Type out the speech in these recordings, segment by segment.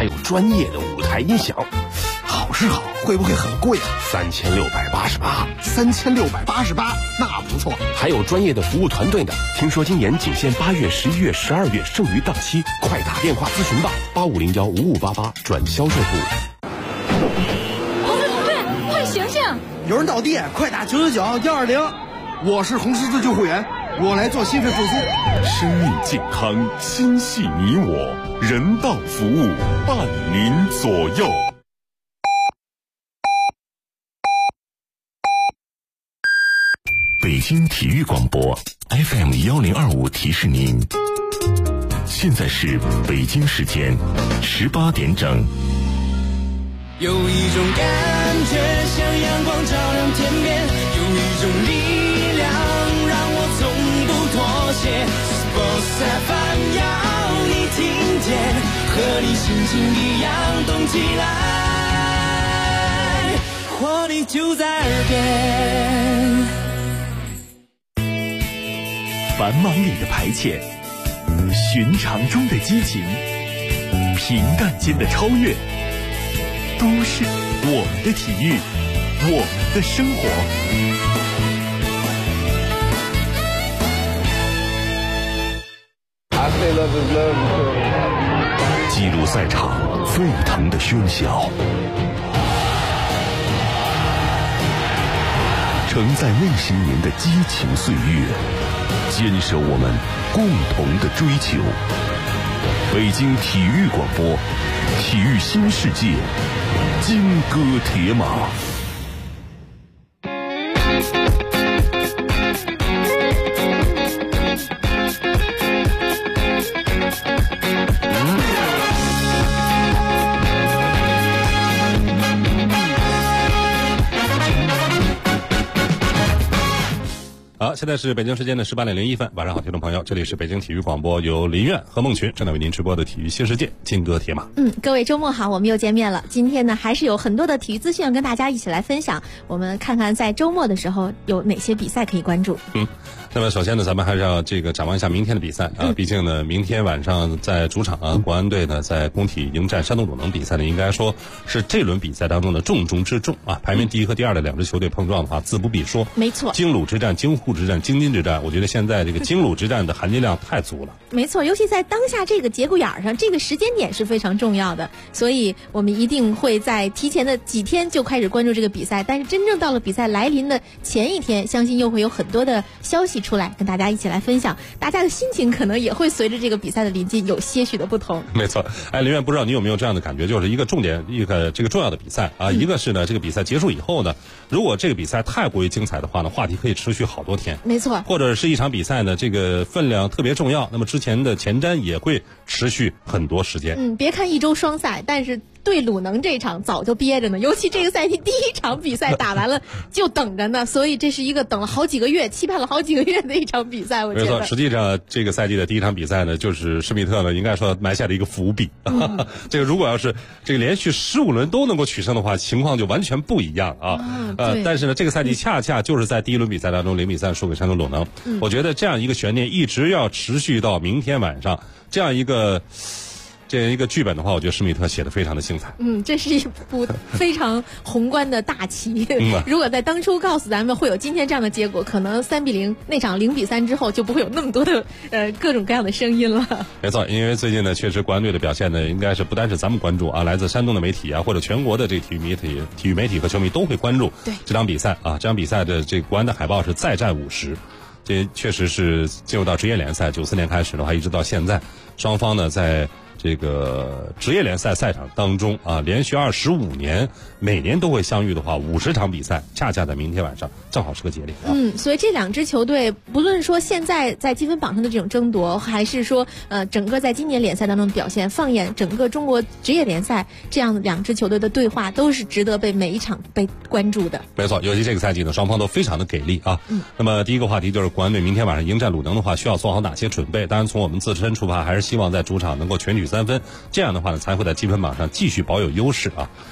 还有专业的舞台音响。 好是好，会不会很贵啊？3688，那不错。 还有专业的服务团队呢。听说今年仅限8月、11月、12月剩余档期，快打电话咨询吧，85015588转销售部。 同志，快醒醒！ 有人倒地，快打999-120。我是红十字救护员，我来做心肺复苏。 生命健康，心系你我，人道服务伴您左右。北京体育广播 FM1025提示您，现在是北京时间18点整。 有一种感觉像阳光照亮天边，有一种力量让我从不妥协。Sports FM 要你听见，和你心情一样动起来，活力就在耳边。 繁忙里的排遣，寻常中的激情，平淡间的超越，都是我们的体育，我们的生活。记录赛场沸腾的喧嚣，承载内心您的激情岁月，坚守我们共同的追求。北京体育广播，体育新世界，金戈铁马。 好，现在是北京时间的18点01分，晚上好，听众朋友，这里是北京体育广播，由林苑和孟群正在为您直播的体育新世界，金戈铁马。 各位周末好，我们又见面了。今天呢，还是有很多的体育资讯跟大家一起来分享。我们看看在周末的时候有哪些比赛可以关注。 那么首先呢，咱们还是要展望一下明天的比赛啊。毕竟呢，明天晚上在主场啊，国安队呢在工体迎战山东鲁能比赛呢，应该说是这轮比赛当中的重中之重啊。排名第一和第二的两支球队碰撞的话，自不必说。 没错。京鲁之战、京沪之战、京津之战，我觉得现在这个京鲁之战的含金量太足了。 没错，尤其在当下这个节骨眼上，这个时间点是非常重要的，所以我们一定会在提前的几天就开始关注这个比赛。但是真正到了比赛来临的前一天，相信又会有很多的消息出来，跟大家一起来分享。大家的心情可能也会随着这个比赛的临近有些许的不同。 没错，林苑，不知道你有没有这样的感觉，就是一个重点，一个这个重要的比赛啊，一个是呢，这个比赛结束以后呢，如果这个比赛太过于精彩的话呢，话题可以持续好多天。 没错。 或者是一场比赛呢，这个分量特别重要，那么之前的前瞻也会持续很多时间。 别看一周双赛，但是对鲁能这场早就憋着呢，尤其这个赛季第一场比赛打完了就等着呢，所以这是一个等了好几个月、期盼了好几个月的一场比赛。我觉得没错，实际上这个赛季的第一场比赛呢，就是施密特呢应该说埋下了一个伏笔。这个如果要是这个连续15轮都能够取胜的话，情况就完全不一样啊。但是呢，这个赛季恰恰就是在第一轮比赛当中0比3输给山东鲁能。我觉得这样一个悬念一直要持续到明天晚上，这样一个剧本的话，我觉得施密特写得非常的精彩。 这是一部非常宏观的大棋。如果在当初告诉咱们会有今天这样的结果，可能3比0那场0比3之后就不会有那么多的各种各样的声音了。 没错，因为最近呢，确实国安队的表现呢，应该是不单是咱们关注啊，来自山东的媒体啊，或者全国的这个体育媒体和球迷都会关注这场比赛啊。这场比赛的这个国安的海报是再战50。这确实是进入到职业联赛，94年开始的话，一直到现在，双方呢在这个职业联赛赛场当中啊，连续25年，每年都会相遇的话，50场比赛，恰恰在明天晚上正好是个节点啊。 所以这两支球队，不论说现在在积分榜上的这种争夺，还是说整个在今年联赛当中的表现，放眼整个中国职业联赛，这样两支球队的对话都是值得被每一场被关注的。 没错，尤其这个赛季呢，双方都非常的给力啊。那么第一个话题就是国安队明天晚上迎战鲁能的话，需要做好哪些准备？当然，从我们自身出发，还是希望在主场能够全取3分，这样的话呢，才会在积分榜上继续保有优势啊。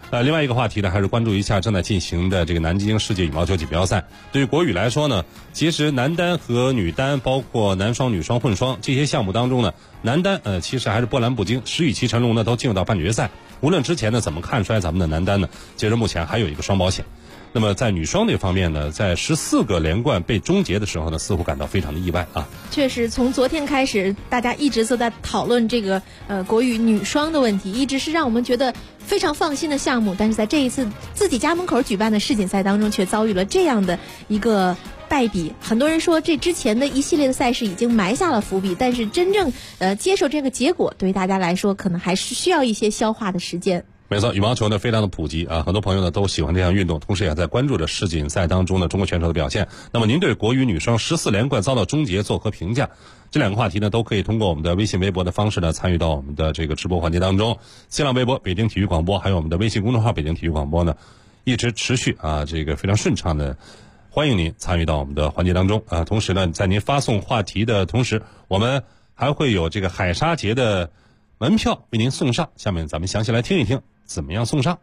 另外一个话题呢，还是关注一下正在进行的这个南京世界羽毛球锦标赛。对于国羽来说呢，其实男单和女单，包括男双、女双、混双这些项目当中呢，男单其实还是波澜不惊，石宇奇、陈龙呢都进入到半决赛。无论之前呢怎么看衰咱们的男单呢，其实目前还有一个双保险。那么在女双这方面呢，在14个连冠被终结的时候呢，似乎感到非常的意外啊。 确实，从昨天开始，大家一直都在讨论这个国羽女双的问题，一直是让我们觉得非常放心的项目。但是在这一次自己家门口举办的世锦赛当中，却遭遇了这样的一个败笔。很多人说这之前的一系列的赛事已经埋下了伏笔，但是真正接受这个结果，对于大家来说可能还是需要一些消化的时间。 没错，羽毛球呢非常的普及啊，很多朋友呢都喜欢这项运动，同时也在关注着世锦赛当中的中国选手的表现。那么您对国羽女双14连冠遭到终结作何评价？这两个话题呢都可以通过我们的微信微博的方式呢参与到我们的这个直播环节当中。新浪微博北京体育广播，还有我们的微信公众号北京体育广播呢，一直持续这个非常顺畅的欢迎您参与到我们的环节当中啊。同时呢，在您发送话题的同时，我们还会有这个海沙节的门票为您送上。下面咱们详细来听一听怎么样送上。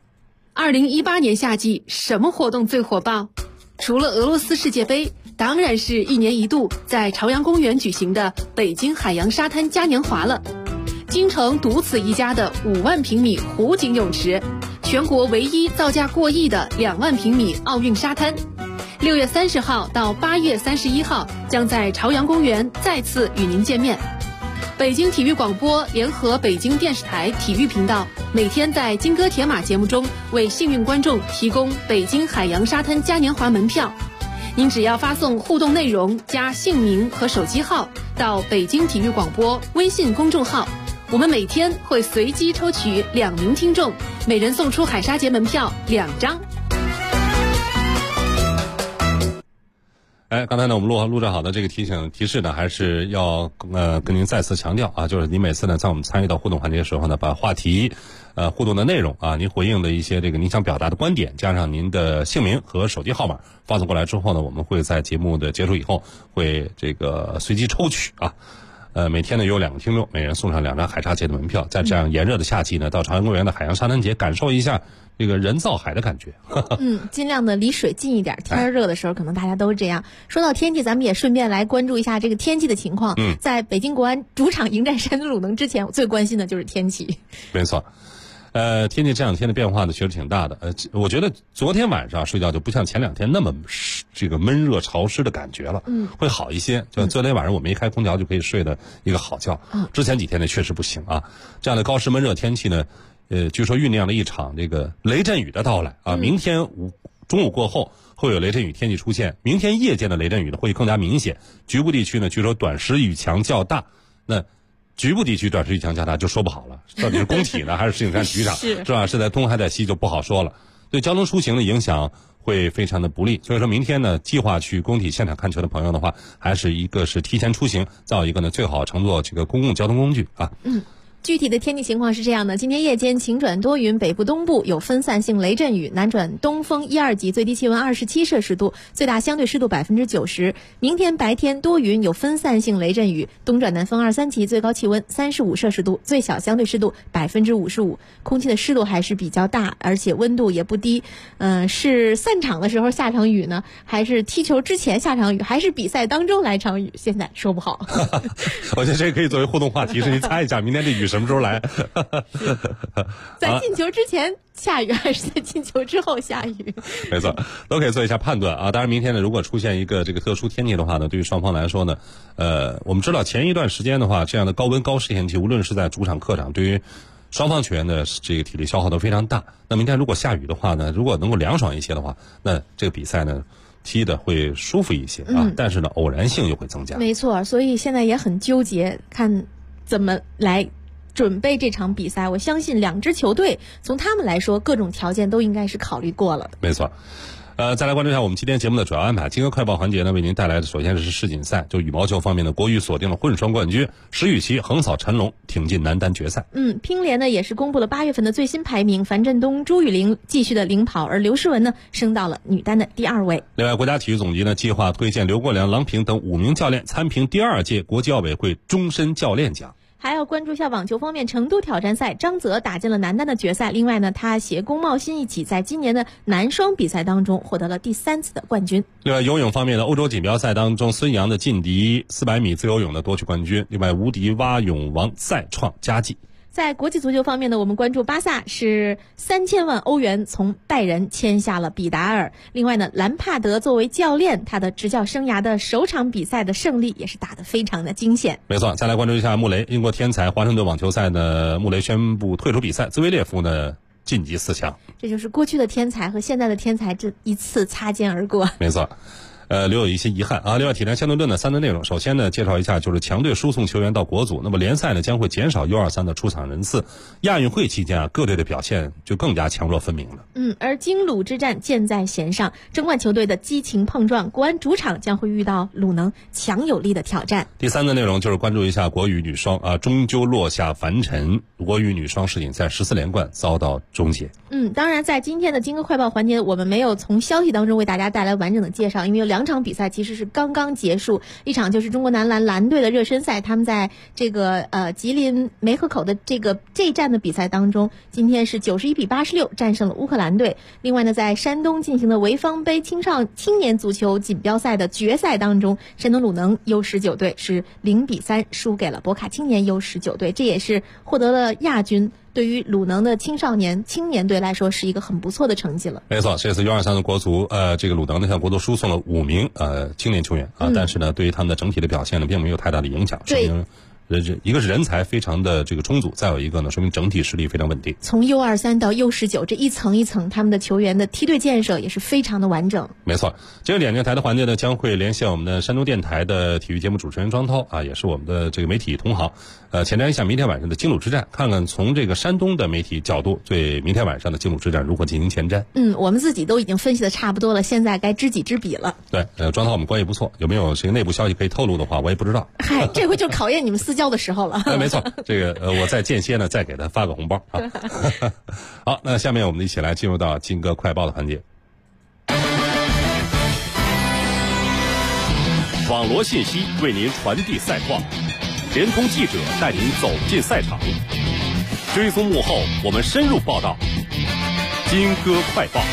2018年夏季什么活动最火爆？除了俄罗斯世界杯，当然是一年一度在朝阳公园举行的北京海洋沙滩嘉年华了。京城独此一家的5万平米湖景泳池，全国唯一造价过亿的2万平米奥运沙滩，6月30号到8月31号将在朝阳公园再次与您见面。北京体育广播联合北京电视台体育频道，每天在金戈铁马节目中为幸运观众提供北京海洋沙滩嘉年华门票。您只要发送互动内容加姓名和手机号到北京体育广播微信公众号，我们每天会随机抽取2名听众，每人送出海沙节门票2张。 刚才呢我们录制好的这个提示呢，还是要跟您再次强调啊，就是您每次呢在我们参与到互动环节的时候呢，把话题互动的内容啊，您回应的一些这个您想表达的观点，加上您的姓名和手机号码发送过来之后呢，我们会在节目的结束以后会这个随机抽取啊。每天呢有2个听众，每人送上2张海沙节的门票，在这样炎热的夏季呢，到朝阳公园的海洋沙滩节感受一下这个人造海的感觉。 尽量的离水近一点，天热的时候可能大家都是这样。说到天气，咱们也顺便来关注一下这个天气的情况。在北京国安主场迎战山东鲁能之前，我最关心的就是天气。 没错。天气这2天的变化呢，确实挺大的。我觉得昨天晚上睡觉就不像前2天那么这个闷热潮湿的感觉了，会好一些。就昨天晚上我没开空调就可以睡的一个好觉。之前几天呢确实不行啊。这样的高湿闷热天气呢，据说酝酿了一场这个雷阵雨的到来啊。明天中午过后会有雷阵雨天气出现，明天夜间的雷阵雨呢会更加明显，局部地区呢据说短时雨强较大。那局部地区短时雨强较大就说不好了，到底是工体呢还是石景山体育场是吧？是在东还在西就不好说了。对交通出行的影响会非常的不利，所以说明天呢计划去工体现场看球的朋友的话，还是一个是提前出行，再有一个呢最好乘坐这个公共交通工具啊。 具体的天气情况是这样的：今天夜间晴转多云，北部东部有分散性雷阵雨，南转东风1、2级，最低气温27摄氏度，最大相对湿度90%。明天白天多云，有分散性雷阵雨，东转南风2、3级，最高气温35摄氏度，最小相对湿度55%。空气的湿度还是比较大，而且温度也不低。是散场的时候下场雨呢，还是踢球之前下场雨，还是比赛当中来场雨？现在说不好。 我觉得这可以作为互动话题，是您猜一下明天这雨什么时候来？ 在进球之前下雨还是在进球之后下雨？ 没错，都可以做一下判断啊。当然，明天呢，如果出现一个这个特殊天气的话呢，对于双方来说呢，我们知道前一段时间的话，这样的高温高湿天气，无论是在主场客场，对于双方球员的这个体力消耗都非常大。那明天如果下雨的话呢，如果能够凉爽一些的话，那这个比赛呢踢的会舒服一些啊。但是呢，偶然性又会增加。 没错，所以现在也很纠结，看怎么来准备这场比赛。我相信2支球队从他们来说，各种条件都应该是考虑过了的。 没错。再来关注一下我们今天节目的主要安排。金戈快报环节呢，为您带来的首先是世锦赛，就羽毛球方面的国羽锁定了混双冠军，石宇奇横扫陈龙，挺进男单决赛。 乒联呢也是公布了8月份的最新排名，樊振东、朱雨玲继续的领跑，而刘诗雯呢升到了女单的第2位。 另外，国家体育总局呢计划推荐刘国梁、郎平等5名教练参评第2届国际奥委会终身教练奖。 还要关注一下网球方面，成都挑战赛张泽打进了男单的决赛。另外呢，他携龚茂鑫一起在今年的男双比赛当中获得了第3次的冠军。 另外游泳方面的欧洲锦标赛当中，孙杨的劲敌400米自由泳的夺取冠军。另外无敌蛙泳王再创佳绩。 在国际足球方面呢，我们关注巴萨是3000万欧元从拜仁签下了比达尔。另外呢，兰帕德作为教练，他的执教生涯的首场比赛的胜利也是打得非常的惊险。 没错，再来关注一下穆雷，英国天才华盛顿网球赛呢，穆雷宣布退出比赛，兹维列夫呢晋级4强。 这就是过去的天才和现在的天才这一次擦肩而过。 没错。留有一些遗憾啊。另外，体坛相对论的3段内容，首先呢，介绍一下就是强队输送球员到国足。那么联赛呢将会减少 U23 的出场人次。亚运会期间啊，各队的表现就更加强弱分明了。 而京鲁之战箭在弦上，争冠球队的激情碰撞，国安主场将会遇到鲁能强有力的挑战。 第3段内容就是关注一下国羽女双啊，终究落下凡尘。国羽女双世锦赛14连冠遭到终结。 当然，在今天的金歌快报环节，我们没有从消息当中为大家带来完整的介绍，因为有2场比赛其实是刚刚结束，一场就是中国男篮蓝队的热身赛，他们在这个吉林梅河口的这一站的比赛当中，今天是91-86战胜了乌克兰队。另外呢，在山东进行的潍坊杯青年足球锦标赛的决赛当中，山东鲁能 U19 队是0-3输给了博卡青年 U19 队，这也是获得了亚军。对于鲁能的青年队来说是一个很不错的成绩了。没错， 这次 U23 的国足这个鲁能呢向国足输送了5名青年球员啊，但是呢对于他们的整体的表现呢并没有太大的影响，说明一个是人才非常的这个充足，再有一个呢说明整体实力非常稳定。 从 U23 到 U19 这一层一层，他们的球员的梯队建设也是非常的完整。 没错，这个点电台的环节呢将会连线我们的山东电台的体育节目主持人庄涛啊，也是我们的这个媒体同行，前瞻一下明天晚上的京鲁之战，看看从这个山东的媒体角度对明天晚上的京鲁之战如何进行前瞻。 我们自己都已经分析的差不多了，现在该知己知彼了。 对，庄涛我们关系不错，有没有这个内部消息可以透露的话，我也不知道。 嗨，这回就考验你们私交的时候了。 没错，这个我再间歇呢再给他发个红包啊。好，那下面我们一起来进入到金歌快报的环节。 网罗信息为您传递赛况，联通记者带您走进赛场，追踪幕后我们深入报道。金歌快报。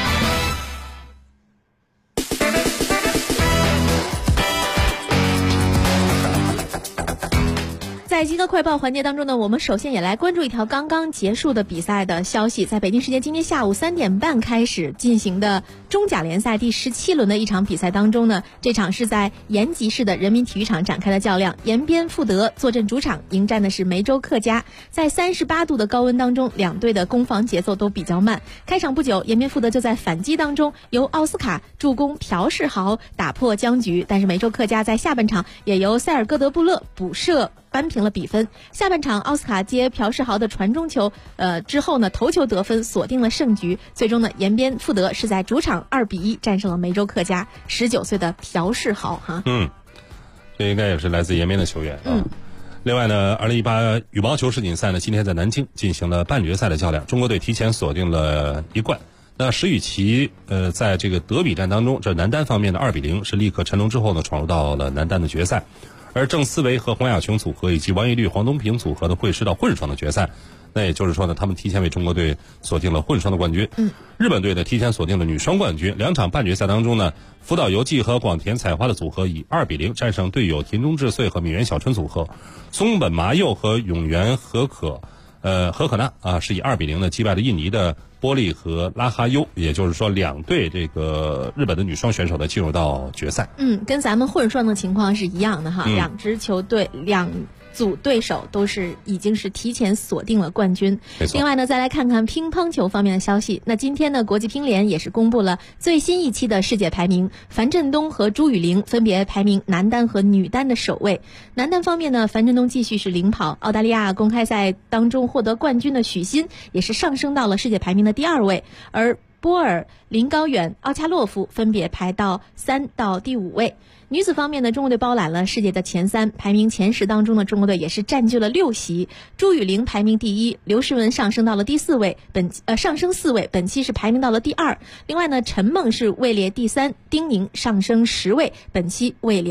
在金歌快报环节当中呢，我们首先也来关注一条刚刚结束的比赛的消息。在北京时间今天下午3点半开始进行的中甲联赛第17轮的一场比赛当中呢，这场是在延吉市的人民体育场展开的较量，延边富德坐镇主场迎战的是梅州客家。在38度的高温当中，两队的攻防节奏都比较慢。开场不久，延边富德就在反击当中由奥斯卡助攻朴世豪打破僵局，但是梅州客家在下半场也由塞尔戈德布勒补射扳平了比分。下半场奥斯卡接朴世豪的传中球之后呢，头球得分锁定了胜局。最终呢，延边富德是在主场2-1战胜了梅州客家。19岁的朴世豪哈， 这应该也是来自延边的球员啊。另外呢，2018羽毛球世锦赛呢今天在南京进行了半决赛的较量，中国队提前锁定了1冠。那石宇奇在这个德比战当中，这男单方面的2-0是力克陈龙之后呢闯入到了男单的决赛。而郑思维和黄雅琼组合以及王懿律、黄东萍组合呢会师到混双的决赛。那也就是说呢，他们提前为中国队锁定了混双的冠军。日本队呢提前锁定了女双冠军。2场半决赛当中呢，福岛由纪和广田彩花的组合以2-0战胜队友田中智穗和米原小春组合。松本麻佑和永原和可娜啊是以2-0呢击败了印尼的波利和拉哈优，也就是说两队这个日本的女双选手呢进入到决赛。 跟咱们混双的情况是一样的哈，两支球队2组对手都是已经是提前锁定了冠军。另外呢，再来看看乒乓球方面的消息。那今天呢，国际乒联也是公布了最新一期的世界排名，樊振东和朱雨玲分别排名男单和女单的首位。男单方面呢，樊振东继续是领跑，澳大利亚公开赛当中获得冠军的许昕也是上升到了世界排名的第2位，而波尔、林高远、奥恰洛夫分别排到3到第5位。女子方面呢，中国队包揽了世界的前3，排名前10当中呢，中国队也是占据了6席。朱雨玲排名第1，刘诗雯上升到了第4位，上升4位，本期是排名到了第2。另外呢，陈梦是位列第3，丁宁上升10位，本期位列了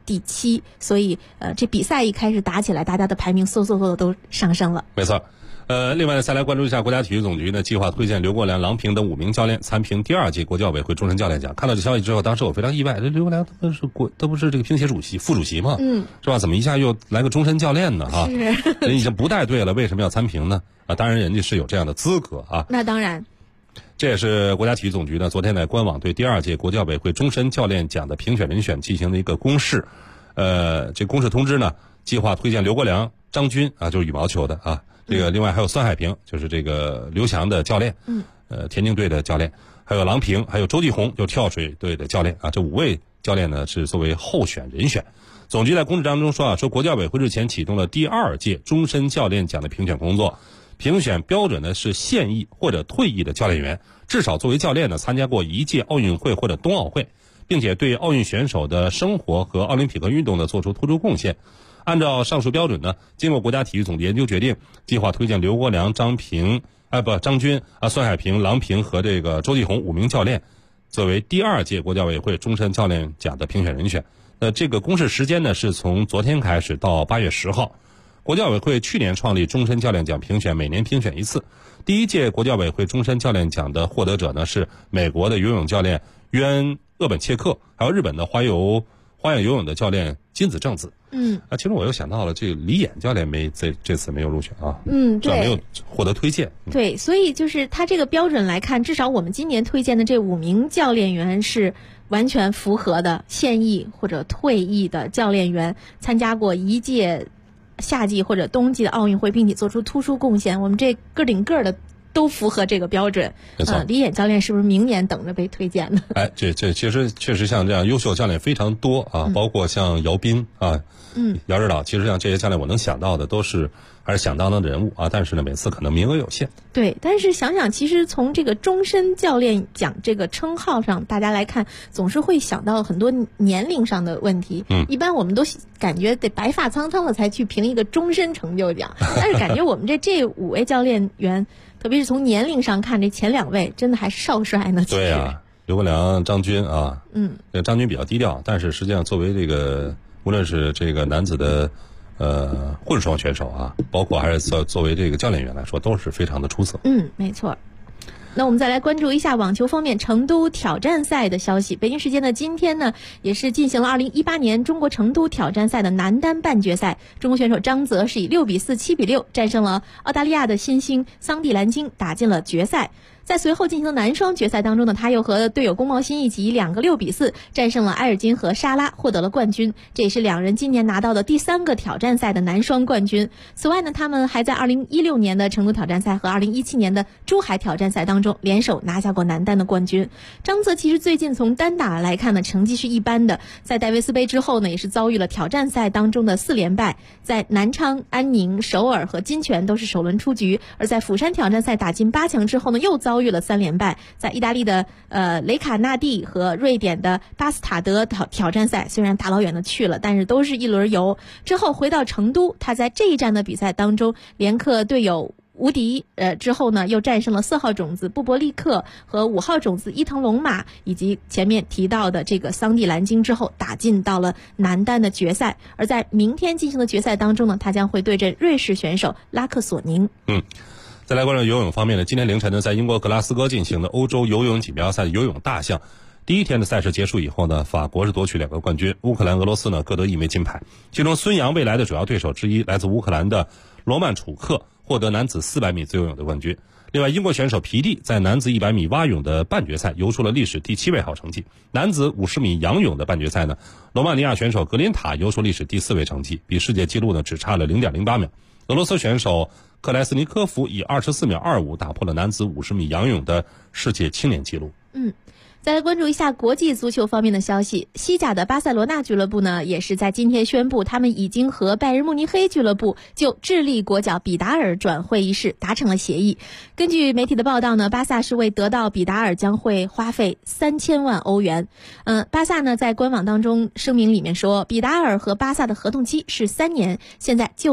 第7，所以这比赛一开始打起来，大家的排名嗖的都上升了。 没错。另外再来关注一下国家体育总局呢，计划推荐刘国梁、郎平等5名教练参评第2届国教委会终身教练奖。看到这消息之后，当时我非常意外，这刘国梁他不是这个乒协副主席吗？是吧？怎么一下又来个终身教练呢？啊，人已经不带队了，为什么要参评呢？啊，当然人家是有这样的资格啊。 那当然。 这也是国家体育总局呢昨天在官网对第2届国教委会终身教练奖的评选人选进行了一个公示。这公示通知呢，计划推荐刘国梁、张军啊，就是羽毛球的啊。这个另外还有孙海平，就是这个刘翔的教练，田径队的教练，还有郎平，还有周继红，就跳水队的教练啊。这5位教练呢是作为候选人选。总局在公示当中说国教委会日前启动了第2届终身教练奖的评选工作，评选标准呢是现役或者退役的教练员，至少作为教练呢参加过1届奥运会或者冬奥会，并且对奥运选手的生活和奥林匹克运动呢做出突出贡献。按照上述标准呢，经过国家体育总局研究决定，计划推荐刘国梁、张军、孙海平、郎平和这个周继红5名教练作为第2届国教委会终身教练奖的评选人选。这个公示时间呢是从昨天开始到8月10号。国教委会去年创立终身教练奖评选，每年评选1次。第1届国教委会终身教练奖的获得者呢是美国的游泳教练约恩·厄本切克，还有日本的花样游泳的教练金子正子。其实我又想到了，这个李演教练这次没有入选啊。对，没有获得推荐。 对，所以就是他这个标准来看，至少我们今年推荐的这5名教练员是完全符合的，现役或者退役的教练员，参加过1届夏季或者冬季的奥运会，并且做出突出贡献，我们这个顶个的都符合这个标准。 没错。 李演教练是不是明年等着被推荐呢？ 这其实确实像这样优秀教练非常多啊，包括像姚斌啊，姚指导，其实像这些教练我能想到的都是还是响当当的人物啊，但是呢每次可能名额有限。 对，但是想想其实从这个终身教练奖这个称号上，大家来看总是会想到很多年龄上的问题。一般我们都感觉得白发苍苍了才去评一个终身成就奖，但是感觉我们这5位教练员，特别是从年龄上看，这前2位真的还是少帅呢。 对啊，刘国梁、张军啊，张军比较低调，但是实际上作为这个无论是这个男子的混双选手啊，包括还是作为这个教练员来说，都是非常的出色。 没错。那我们再来关注一下网球方面成都挑战赛的消息。北京时间的今天呢，也是进行了2018年中国成都挑战赛的男单半决赛。中国选手张泽是以6比4、7比6战胜了澳大利亚的新星桑蒂兰金，打进了决赛。在随后进行的男双决赛当中呢，他又和队友龚毛鑫一起以2个6比4战胜了埃尔金和沙拉，获得了冠军。这也是2人今年拿到的第3个挑战赛的男双冠军。此外呢，他们还在2016年的成都挑战赛和2017年的珠海挑战赛当中联手拿下过男单的冠军。张泽其实最近从单打来看呢，成绩是一般的，在戴维斯杯之后呢，也是遭遇了挑战赛当中的4连败，在南昌、安宁、首尔和金泉都是首轮出局，而在釜山挑战赛打进8强之后呢，又遭遇了3连败。在意大利的雷卡纳蒂和瑞典的巴斯塔德挑战赛，虽然大老远的去了，但是都是一轮游。之后回到成都，他在这一站的比赛当中连克队友无敌，之后呢又战胜了4号种子布伯利克和5号种子伊藤龙马，以及前面提到的这个桑蒂兰金，之后打进到了男单的决赛。而在明天进行的决赛当中呢，他将会对阵瑞士选手拉克索宁。 再来关注游泳方面呢，今天凌晨呢，在英国格拉斯哥进行的欧洲游泳锦标赛的游泳大项第1天的赛事结束以后呢，法国是夺取2个冠军，乌克兰、俄罗斯呢各得1枚金牌。其中孙杨未来的主要对手之一，来自乌克兰的罗曼楚克获得男子400米自由泳的冠军。另外，英国选手皮蒂在男子100米蛙泳的半决赛游出了历史第7位好成绩。男子50米仰泳的半决赛呢，罗马尼亚选手格林塔游出历史第4位成绩，比世界纪录呢只差了 0.08 秒。俄罗斯选手克莱斯尼科夫以24秒25打破了男子50米仰泳的世界青年纪录。 再来关注一下国际足球方面的消息。西甲的巴塞罗那俱乐部呢，也是在今天宣布，他们已经和拜仁慕尼黑俱乐部就智利国脚比达尔转会一事达成了协议。根据媒体的报道呢，巴萨是为得到比达尔将会花费3000万欧元。巴萨呢在官网当中声明里面说，比达尔和巴萨的合同期是3年，现在就等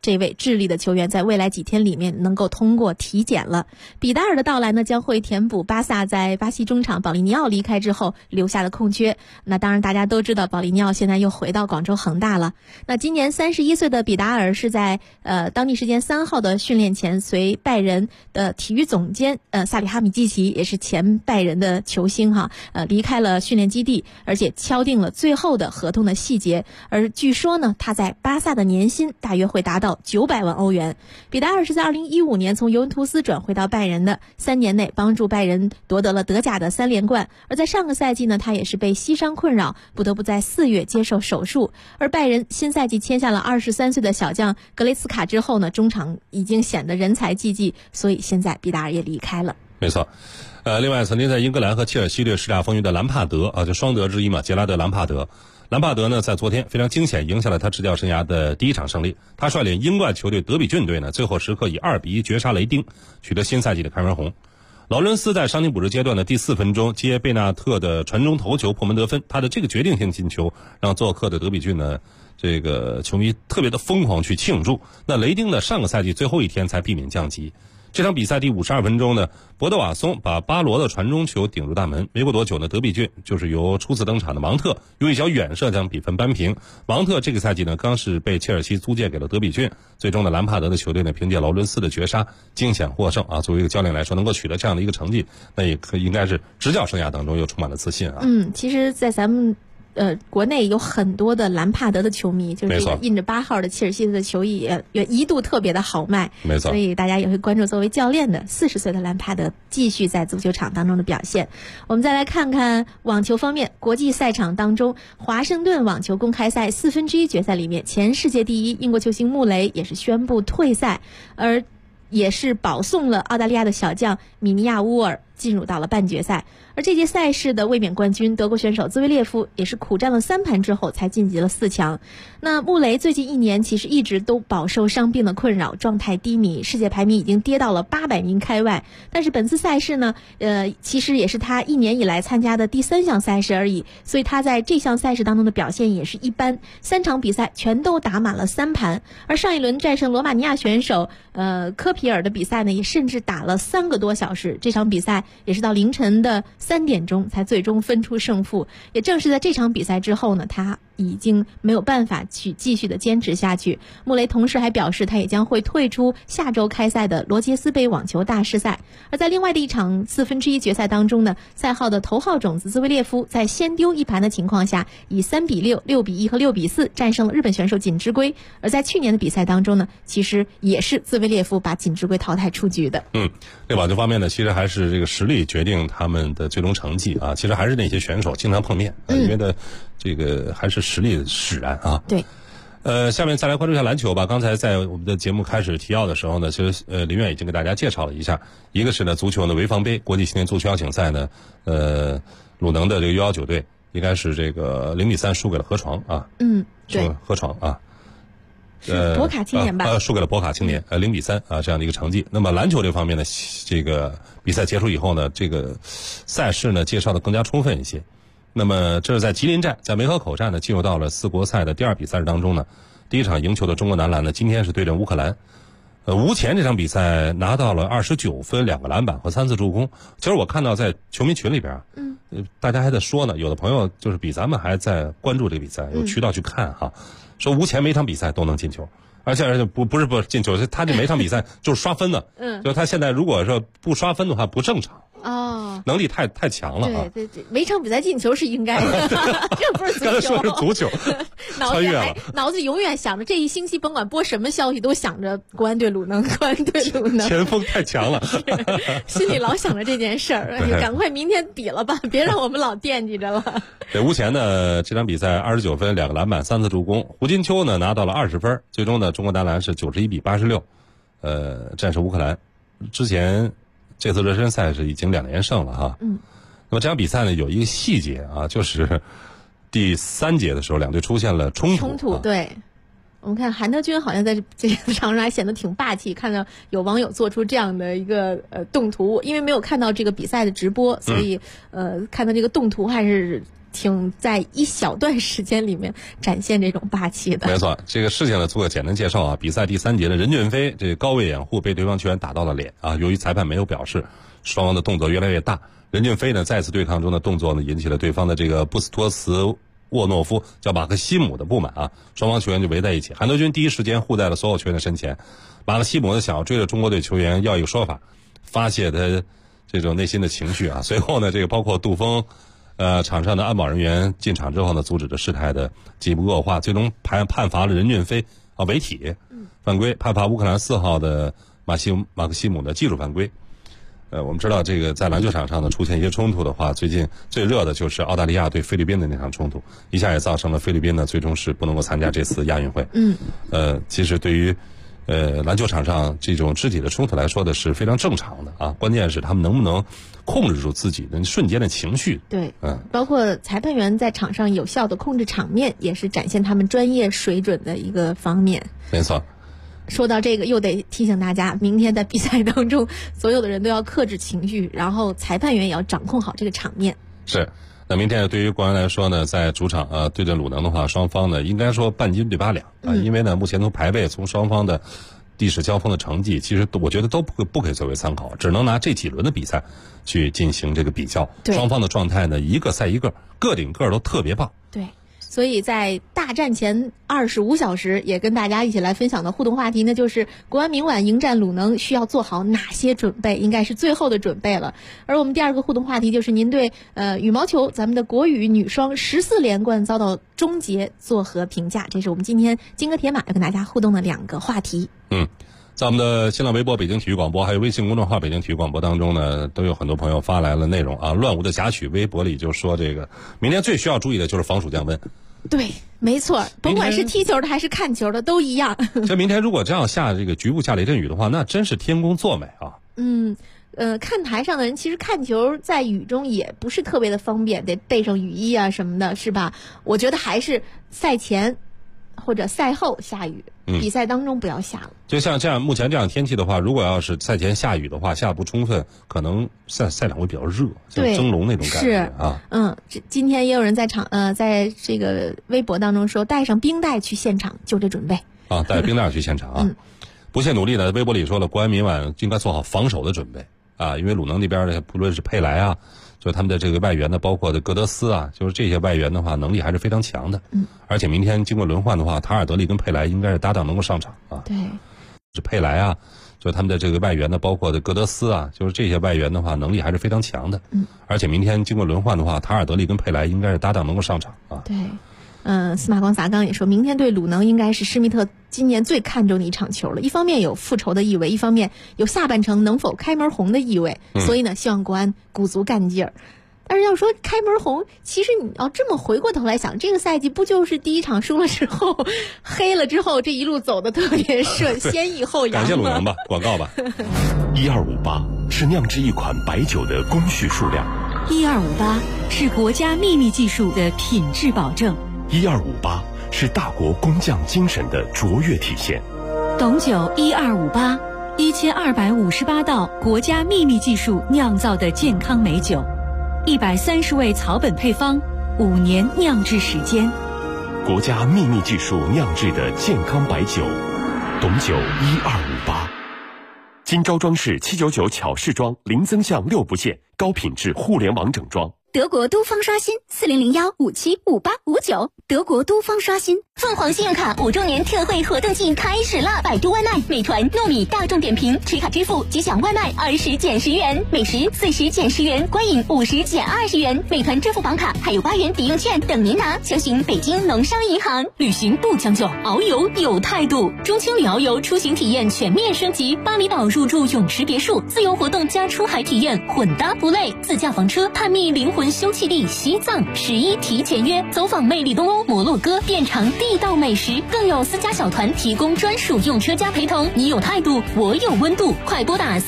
这位智利的球员在未来几天里面能够通过体检了。比达尔的到来呢，将会填补巴萨在巴西中场保利尼奥离开之后留下的空缺。那当然大家都知道保利尼奥现在又回到广州恒大了。那今年31岁的比达尔是在当地时间3号的训练前，随拜仁的体育总监萨里哈米季奇，也是前拜仁的球星哈，离开了训练基地，而且敲定了最后的合同的细节。而据说呢，他在巴萨的年薪大约会达到900万欧元。比达尔是在2015年从尤文图斯转回到拜仁的，3年内帮助拜仁夺得了德甲的3连冠。而在上个赛季呢，他也是被膝伤困扰，不得不在4月接受手术。而拜仁新赛季签下了23岁的小将格雷茨卡之后呢，中场已经显得人才济济，所以现在比达尔也离开了。 没错。另外曾经在英格兰和切尔西队叱咤风云的兰帕德啊，就双德之一嘛，杰拉德·兰帕德。兰帕德呢，在昨天非常惊险赢下了他执教生涯的第一场胜利。他率领英冠球队德比郡队呢，最后时刻以2-1绝杀雷丁，取得新赛季的开门红。劳伦斯在伤停补时阶段的第4分钟接贝纳特的传中头球破门得分，他的这个决定性进球让做客的德比郡呢，这个球迷特别的疯狂去庆祝。那雷丁呢，上个赛季最后一天才避免降级。这场比赛第52分钟呢，博德瓦松把巴罗的传中球顶入大门，没过多久呢，德比郡就是由初次登场的芒特用一脚远射将比分扳平。芒特这个赛季呢，刚是被切尔西租借给了德比郡，最终呢，兰帕德的球队呢，凭借劳伦斯的绝杀惊险获胜啊！作为一个教练来说，能够取得这样的一个成绩，那也应该是执教生涯当中又充满了自信啊。 其实，在咱们国内有很多的兰帕德的球迷，就是这个印着8号的切尔西的球衣也一度特别的好卖， 没错， 所以大家也会关注作为教练的40岁的兰帕德继续在足球场当中的表现。我们再来看看网球方面，国际赛场当中，华盛顿网球公开赛1/4决赛里面，前世界第一英国球星穆雷也是宣布退赛，而也是保送了澳大利亚的小将米尼亚乌尔进入到了半决赛。而这届赛事的卫冕冠军德国选手兹维列夫也是苦战了3盘之后才晋级了4强。那穆雷最近1年其实一直都饱受伤病的困扰，状态低迷，世界排名已经跌到了800名开外。但是本次赛事呢，其实也是他1年以来参加的第3项赛事而已，所以他在这项赛事当中的表现也是一般，3场比赛全都打满了3盘。而上一轮战胜罗马尼亚选手科皮尔的比赛呢，也甚至打了3个多小时，这场比赛也是到凌晨的3点钟才最终分出胜负。也正是在这场比赛之后呢，他已经没有办法去继续的坚持下去。穆雷同时还表示，他也将会退出下周开赛的罗杰斯杯网球大师赛。而在另外的一场1/4决赛当中呢，赛号的头号种子兹维列夫在先丢1盘的情况下，以3-6、6-1和6-4战胜了日本选手锦织圭。而在去年的比赛当中呢，其实也是兹维列夫把锦织圭淘汰出局的。 这网球方面呢，其实还是这个实力决定他们的最终成绩啊。其实还是那些选手经常碰面，因为呢，这个还是实力使然啊。 对。 下面再来关注一下篮球吧。刚才在我们的节目开始提要的时候呢，其实林苑已经给大家介绍了一下，一个是呢足球的潍坊杯国际青年足球邀请赛呢，鲁能的这个U19队应该是这个0-3输给了河床啊。 对， 河床啊。 是博卡青年吧？ 输给了博卡青年，0-3啊这样的一个成绩。那么篮球这方面呢，这个比赛结束以后呢，这个赛事呢介绍的更加充分一些。那么这是在吉林站，在梅河口站呢进入到了4国赛的第2比赛日当中呢，第一场赢球的中国男篮呢，今天是对阵乌克兰。吴前这场比赛拿到了29分、2个篮板和3次助攻。其实我看到在球迷群里边大家还在说呢，有的朋友就是比咱们还在关注这个比赛，有渠道去看哈。说吴前每场比赛都能进球，而且不是进球，他这每场比赛就是刷分的。就是他现在如果说不刷分的话不正常。能力太强了啊！ 对，每场比赛进球是应该的，这不是足球。 刚才说是足球，穿越了， 脑子永远想着这一星期甭管播什么消息都想着国安对鲁能，国安对鲁能， 前锋太强了， 心里老想着这件事儿，赶快明天比了吧，别让我们老惦记着了。 对，吴前呢这场比赛29分、2个篮板、3次助攻。胡金秋呢拿到了20分，最终呢中国男篮是91-86，战胜乌克兰。之前这次热身赛是已经2连胜了哈。那么这场比赛呢有一个细节啊，就是第3节的时候两队出现了冲突。 对，我们看韩德君好像在这个场上还显得挺霸气，看到有网友做出这样的一个动图，因为没有看到这个比赛的直播，所以看到这个动图还是挺在一小段时间里面展现这种霸气的。 没错，这个事情呢做个简单介绍啊。比赛第3节的任骏飞这高位掩护被对方球员打到了脸啊，由于裁判没有表示，双方的动作越来越大。任骏飞呢再次对抗中的动作呢引起了对方的这个布斯托茨沃诺夫叫马克西姆的不满啊，双方球员就围在一起。韩德君第一时间护在了所有球员的身前，马克西姆呢想要追着中国队球员要一个说法，发泄他这种内心的情绪啊。随后呢，这个包括杜锋场上的安保人员进场之后呢，阻止着事态的进一步恶化，最终判罚了任骏飞违体犯规，判罚乌克兰4号的马克西姆的技术犯规。我们知道这个在篮球场上呢出现一些冲突的话，最近最热的就是澳大利亚对菲律宾的那场冲突，一下也造成了菲律宾呢最终是不能够参加这次亚运会。其实对于篮球场上这种肢体的冲突来说的是非常正常的啊，关键是他们能不能控制住自己的瞬间的情绪。 对，包括裁判员在场上有效的控制场面，也是展现他们专业水准的一个方面。 没错。 说到这个，又得提醒大家，明天在比赛当中，所有的人都要克制情绪，然后裁判员也要掌控好这个场面。 是。那明天对于国安来说呢，在主场对阵鲁能的话，双方呢应该说半斤对8两啊，因为呢目前从排位从双方的历史交锋的成绩，其实我觉得都不可以作为参考，只能拿这几轮的比赛去进行这个比较。双方的状态呢一个赛一个，个顶个都特别棒。 对。所以在大战前25小时，也跟大家一起来分享的互动话题呢，就是国安明晚迎战鲁能需要做好哪些准备，应该是最后的准备了。而我们第2个互动话题就是您对羽毛球咱们的国羽女双14连冠遭到终结作何评价？这是我们今天金戈铁马要跟大家互动的2个话题。 在我们的新浪微博北京体育广播还有微信公众号北京体育广播当中呢，都有很多朋友发来了内容啊。乱舞的侠曲微博里就说，这个明天最需要注意的就是防暑降温。 对，没错，甭管是踢球的还是看球的都一样。 这明天如果这样下这个局部下雷阵雨的话，那真是天公作美啊。 看台上的人其实看球在雨中也不是特别的方便，得备上雨衣啊什么的，是吧？我觉得还是赛前或者赛后下雨，比赛当中不要下了。 就像这样，目前这样天气的话，如果要是赛前下雨的话，下不充分，可能赛场会比较热，像蒸笼那种感觉啊。 今天也有人在在这个微博当中说，带上冰袋去现场，就这准备啊，带冰袋去现场啊。不懈努力的微博里说了，国安明晚应该做好防守的准备啊，因为鲁能那边的不论是佩莱啊，就他们的这个外援呢，包括的戈德斯啊，就是这些外援的话，能力还是非常强的。而且明天经过轮换的话，塔尔德利跟佩莱应该是搭档能够上场啊。 对， 是佩莱啊，就他们的这个外援呢，包括的戈德斯啊，就是这些外援的话，能力还是非常强的。而且明天经过轮换的话，塔尔德利跟佩莱应该是搭档能够上场啊。 对。司马光撒刚也说，明天对鲁能应该是施密特今年最看重的一场球了。一方面有复仇的意味，一方面有下半程能否开门红的意味。所以呢，希望国安鼓足干劲儿。但是要说开门红，其实你要这么回过头来想，这个赛季不就是第一场输了之后，黑了之后，这一路走的特别顺，先抑后扬吗？ 感谢鲁能吧，广告吧。 1258是酿制一款白酒的工序数量 ，1258是国家秘密技术的品质保证 ，1258是大国工匠精神的卓越体现。 董酒1258，1258道国家秘密技术酿造的健康美酒，130味草本配方，5年酿制时间， 国家秘密技术酿制的健康白酒，董酒1258。金昭装饰799巧饰装，零增项6不限，高品质互联网整装。 德国都方刷新4001575859，德国都方刷新。凤凰信用卡5周年特惠活动季开始啦！百度外卖、美团、糯米、大众点评持卡支付即享外卖20减10元，美食40减10元，观影50减20元。美团支付宝卡还有8元抵用券等您拿，详询北京农商银行。 旅行不将就，遨游有态度。中青旅遨游出行体验全面升级，巴厘岛入住泳池别墅，自由活动加出海体验，混搭不累。自驾房车探秘灵魂休憩地西藏，11提前约，走访魅力东欧、摩洛哥，遍尝地道美食，更有私家小团提供专属用车加陪同。你有态度，我有温度，快拨打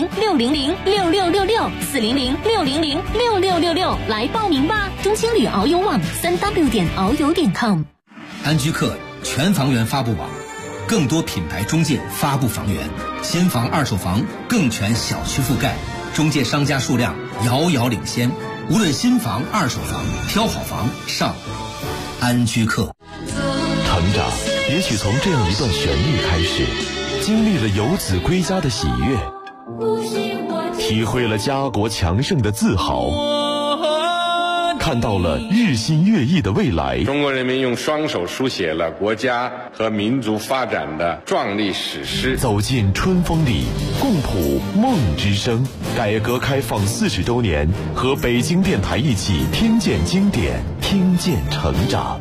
400-600-6666，400-600-6666来报名吧！中青旅遨游网3w.遨游.com。 安居客全房源发布网，更多品牌中介发布房源，新房、二手房更全小区覆盖，中介商家数量遥遥领先。 无论新房、二手房，挑好房上安居客。 成长也许从这样一段旋律开始，经历了游子归家的喜悦，体会了家国强盛的自豪，看到了日新月异的未来。 中国人民用双手书写了国家和民族发展的壮丽史诗。 走进春风里，共谱梦之声。改革开放40周年，和北京电台一起听见经典，听见成长。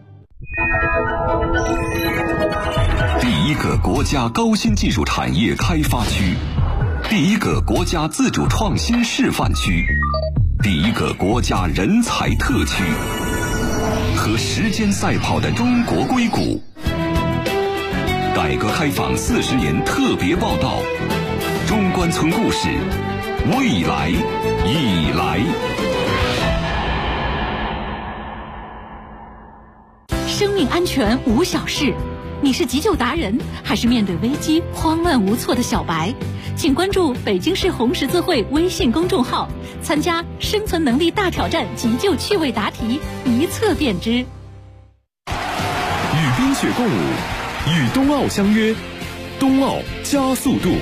第一个国家高新技术产业开发区，第一个国家自主创新示范区，第一个国家人才特区，和时间赛跑的中国硅谷。改革开放40年特别报道，中关村故事，未来已来。 生命安全无小事，你是急救达人，还是面对危机慌乱无措的小白？请关注北京市红十字会微信公众号，参加生存能力大挑战急救趣味答题，一测便知。与冰雪共舞，与冬奥相约，冬奥加速度。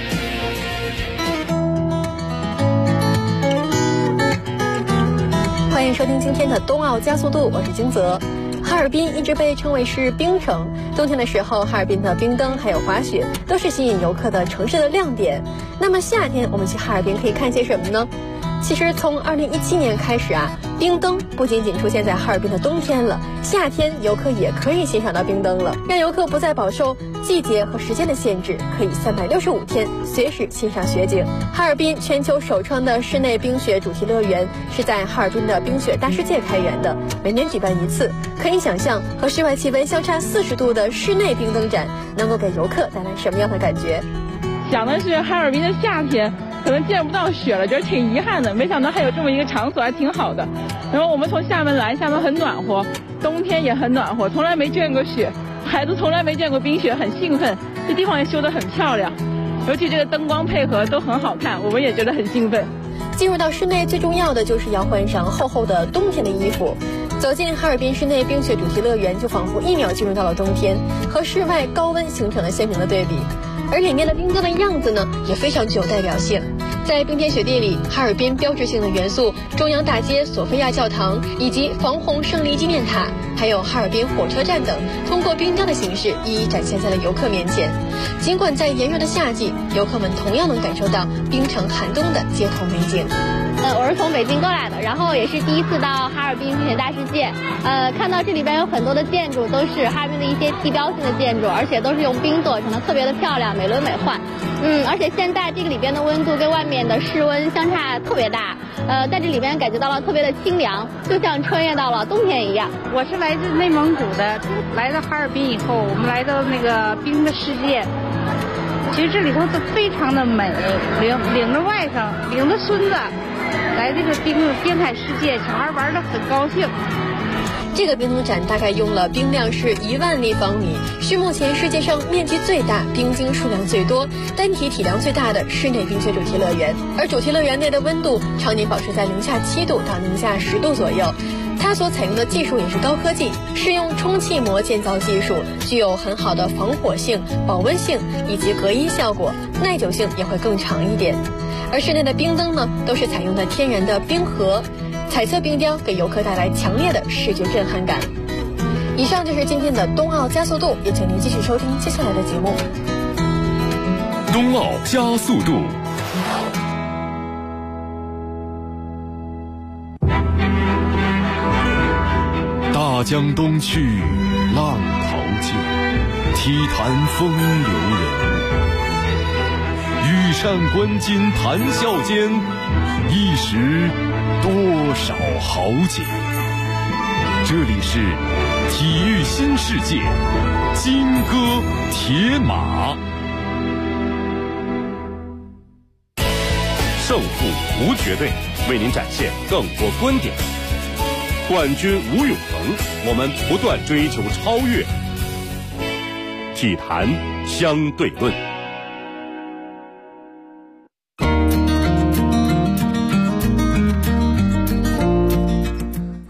欢迎收听今天的冬奥加速度，我是金泽。哈尔滨一直被称为是冰城，冬天的时候，哈尔滨的冰灯还有滑雪都是吸引游客的城市的亮点。那么夏天我们去哈尔滨可以看些什么呢？其实从2017年开始啊，冰灯不仅仅出现在哈尔滨的冬天了，夏天游客也可以欣赏到冰灯了，让游客不再饱受季节和时间的限制，可以365天随时欣赏雪景。哈尔滨全球首创的室内冰雪主题乐园是在哈尔滨的冰雪大世界开园的，每年举办一次。可以想象和室外气温相差40度的室内冰灯展能够给游客带来什么样的感觉。 想的是哈尔滨的夏天可能见不到雪了，觉得挺遗憾的，没想到还有这么一个场所，还挺好的。然后我们从厦门来，厦门很暖和，冬天也很暖和，从来没见过雪，孩子从来没见过冰雪，很兴奋。这地方也修得很漂亮，尤其这个灯光配合都很好看，我们也觉得很兴奋。 进入到室内最重要的就是要换上厚厚的冬天的衣服。走进哈尔滨室内冰雪主题乐园，就仿佛1秒进入到了冬天，和室外高温形成了鲜明的对比。而里面的冰灯的样子呢，也非常具有代表性。在冰天雪地里，哈尔滨标志性的元素中央大街、索菲亚教堂以及防洪胜利纪念塔，还有哈尔滨火车站等，通过冰雕的形式一一展现在了游客面前。尽管在炎热的夏季，游客们同样能感受到冰城寒冬的街头美景。 我是从北京过来的，然后也是第一次到哈尔滨冰雪大世界。看到这里边有很多的建筑都是哈尔滨的一些地标性的建筑，而且都是用冰做成的，特别的漂亮，美轮美奂。而且现在这个里边的温度跟外面的室温相差特别大，在这里边感觉到了特别的清凉，就像穿越到了冬天一样。 我是来自内蒙古的，来到哈尔滨以后，我们来到那个冰的世界。其实这里头是非常的美，领着外甥，领着孙子来这个冰海世界，小孩玩得很高兴。 这个冰灯展大概用了冰量是1万立方米，是目前世界上面积最大、冰晶数量最多、单体体量最大的室内冰雪主题乐园。而主题乐园内的温度常年保持在-7度到-10度左右。它所采用的技术也是高科技，是用充气膜建造技术，具有很好的防火性、保温性以及隔音效果，耐久性也会更长一点。而室内的冰灯呢，都是采用的天然的冰盒，彩色冰雕给游客带来强烈的视觉震撼感。以上就是今天的冬奥加速度，也请您继续收听接下来的节目。 冬奥加速度。大江东去，浪淘尽，体坛风流人。羽扇纶巾谈笑间，一时多少豪杰。这里是体育新世界，金戈铁马。 胜负无绝对，为您展现更多观点。冠军无永恒，我们不断追求超越。体坛相对论。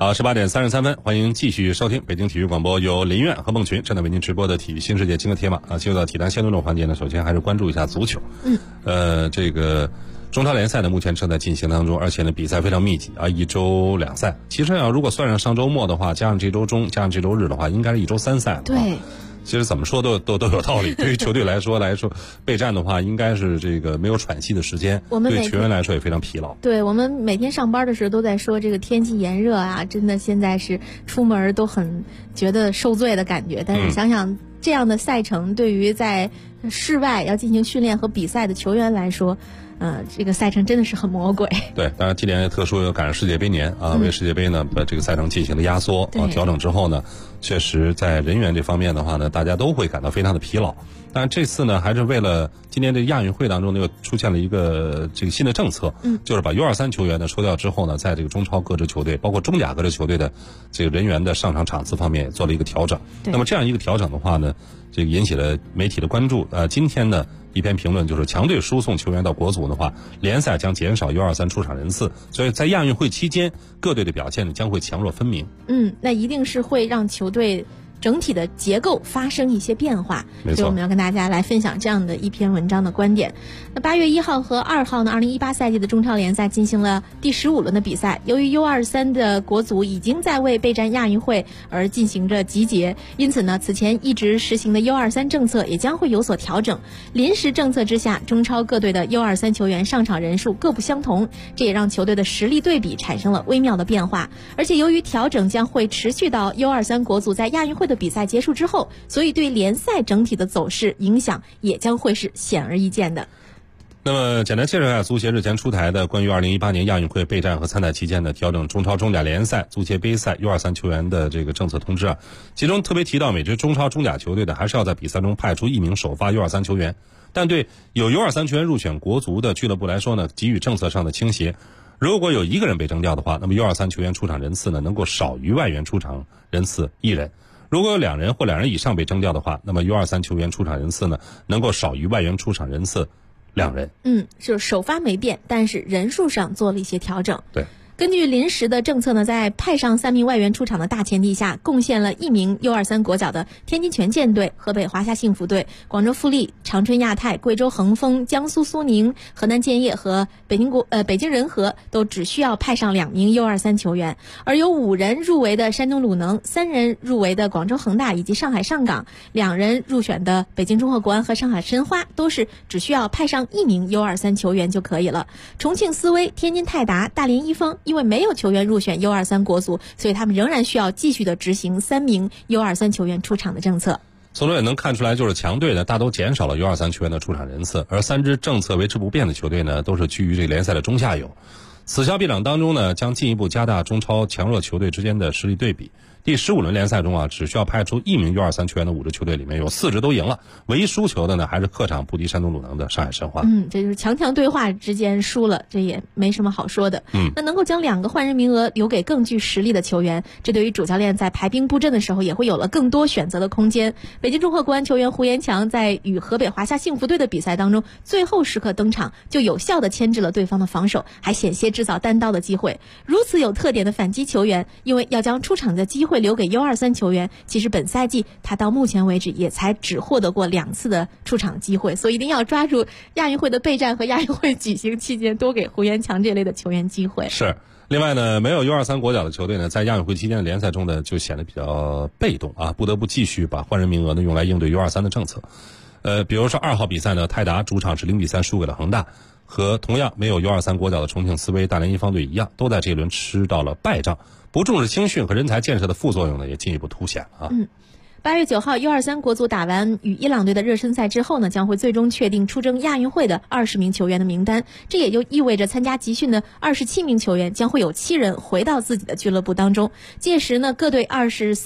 好，18点33分，欢迎继续收听北京体育广播，由林苑和孟群正在为您直播的体育新世界今日铁马啊。进入到体坛先动作环节呢，首先还是关注一下足球。这个中超联赛呢目前正在进行当中，而且呢比赛非常密集啊，1周2赛。其实如果算上上周末的话，加上这周中，加上这周日的话，应该是1周3赛了。 对。 其实怎么说都有道理。对于球队来说备战的话，应该是这个没有喘息的时间，对球员来说也非常疲劳。 对，我们每天上班的时候都在说这个天气炎热啊，真的现在是出门都很觉得受罪的感觉。但是想想这样的赛程，对于在室外要进行训练和比赛的球员来说，这个赛程真的是很魔鬼。 对，当然今年特殊又赶上世界杯年啊，为世界杯呢把这个赛程进行了压缩调整之后呢，确实在人员这方面的话呢，大家都会感到非常的疲劳。但这次呢，还是为了今年这亚运会当中呢，又出现了一个这个新的政策，就是把U23球员呢抽调之后呢，在这个中超各支球队，包括中甲各支球队的这个人员的上场场次方面也做了一个调整。那么这样一个调整的话呢，这个引起了媒体的关注。今天呢，一篇评论就是强队输送球员到国足的话，联赛将减少U23出场人次，所以在亚运会期间，各队的表现呢将会强弱分明。 那一定是会让球队整体的结构发生一些变化， 所以我们要跟大家来分享这样的一篇文章的观点。那8月1号和2号呢，2018赛季的中超联赛进行了第15轮的比赛。由于 U23 的国足已经在为备战亚运会而进行着集结，因此呢，此前一直实行的 U23 政策也将会有所调整。临时政策之下，中超各队的 U23 球员上场人数各不相同，这也让球队的实力对比产生了微妙的变化。而且由于调整将会持续到 U23 国足在亚运会的比赛结束之后，所以对联赛整体的走势影响也将会是显而易见的。 那么简单介绍一下足协日前出台的关于2018年亚运会备战和参赛期间的调整中超中甲联赛、足协杯赛 U23 球员的这个政策通知啊，其中特别提到每支中超中甲球队的还是要在比赛中派出1名首发 U23 球员，但对有 U23 球员入选国足的俱乐部来说呢，给予政策上的倾斜。如果有1个人被征调的话，那么 U23 球员出场人次呢能够少于外援出场人次1人。如果有2人或2人以上被征调的话，那么 U23 球员出场人次呢能够少于外援出场人次2人。 就是首发没变，但是人数上做了一些调整。 对。 根据临时的政策呢，在派上3名外援出场的大前提下，贡献了1名 U23 国脚的天津权健队、河北华夏幸福队、广州富力、长春亚泰、贵州恒丰、江苏苏宁、河南建业和北京人和都只需要派上2名 U23 球员，而有5人入围的山东鲁能、3人入围的广州恒大以及上海上港、2人入选的北京中赫国安和上海申花都是只需要派上1名 U23 球员就可以了。重庆斯威、天津泰达、大连一方因为没有球员入选 U23 国足，所以他们仍然需要继续的执行3名 U23 球员出场的政策。 从中也能看出来，就是强队呢大都减少了 U23 球员的出场人次，而3支政策维持不变的球队呢都是居于这个联赛的中下游。此消彼长当中呢，将进一步加大中超强弱球队之间的实力对比。第15轮联赛中啊，只需要派出1名 U23 球员的5支球队里面有4支都赢了，唯一输球的呢还是客场不敌山东鲁能的上海申花。 这就是强对话之间输了，这也没什么好说的。那能够将2个换人名额留给更具实力的球员，这对于主教练在排兵布阵的时候也会有了更多选择的空间。北京中赫国安球员胡延强在与河北华夏幸福队的比赛当中，最后时刻登场，就有效地牵制了对方的防守，还险些制造单刀的机会。如此有特点的反击球员，因为要将出场的机会留给 U23 球员，其实本赛季他到目前为止也才只获得过2次的出场机会，所以一定要抓住亚运会的备战和亚运会举行期间多给胡延强这类的球员机会。 是。另外呢，没有 U23 国脚的球队呢，在亚运会期间的联赛中呢，就显得比较被动啊，不得不继续把换人名额呢用来应对 U23 的政策。比如说2号比赛呢，泰达主场是0-3输给了恒大，和同样没有 U23 国脚的重庆斯威、大连一方队一样，都在这一轮吃到了败仗。不重视青训和人才建设的副作用呢，也进一步凸显了啊。 8月9号 U23 国足打完与伊朗队的热身赛之后呢，将会最终确定出征亚运会的20名球员的名单。这也就意味着参加集训的27名球员将会有7人回到自己的俱乐部当中。届时呢，各队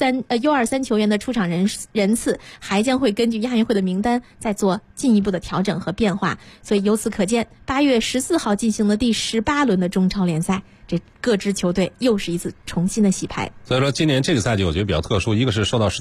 U23 球员的出场人次还将会根据亚运会的名单再做进一步的调整和变化。所以由此可见，8月14号进行的第18轮的中超联赛，这各支球队又是一次重新的洗牌。 所以说今年这个赛季我觉得比较特殊，一个是受到世界杯的影响，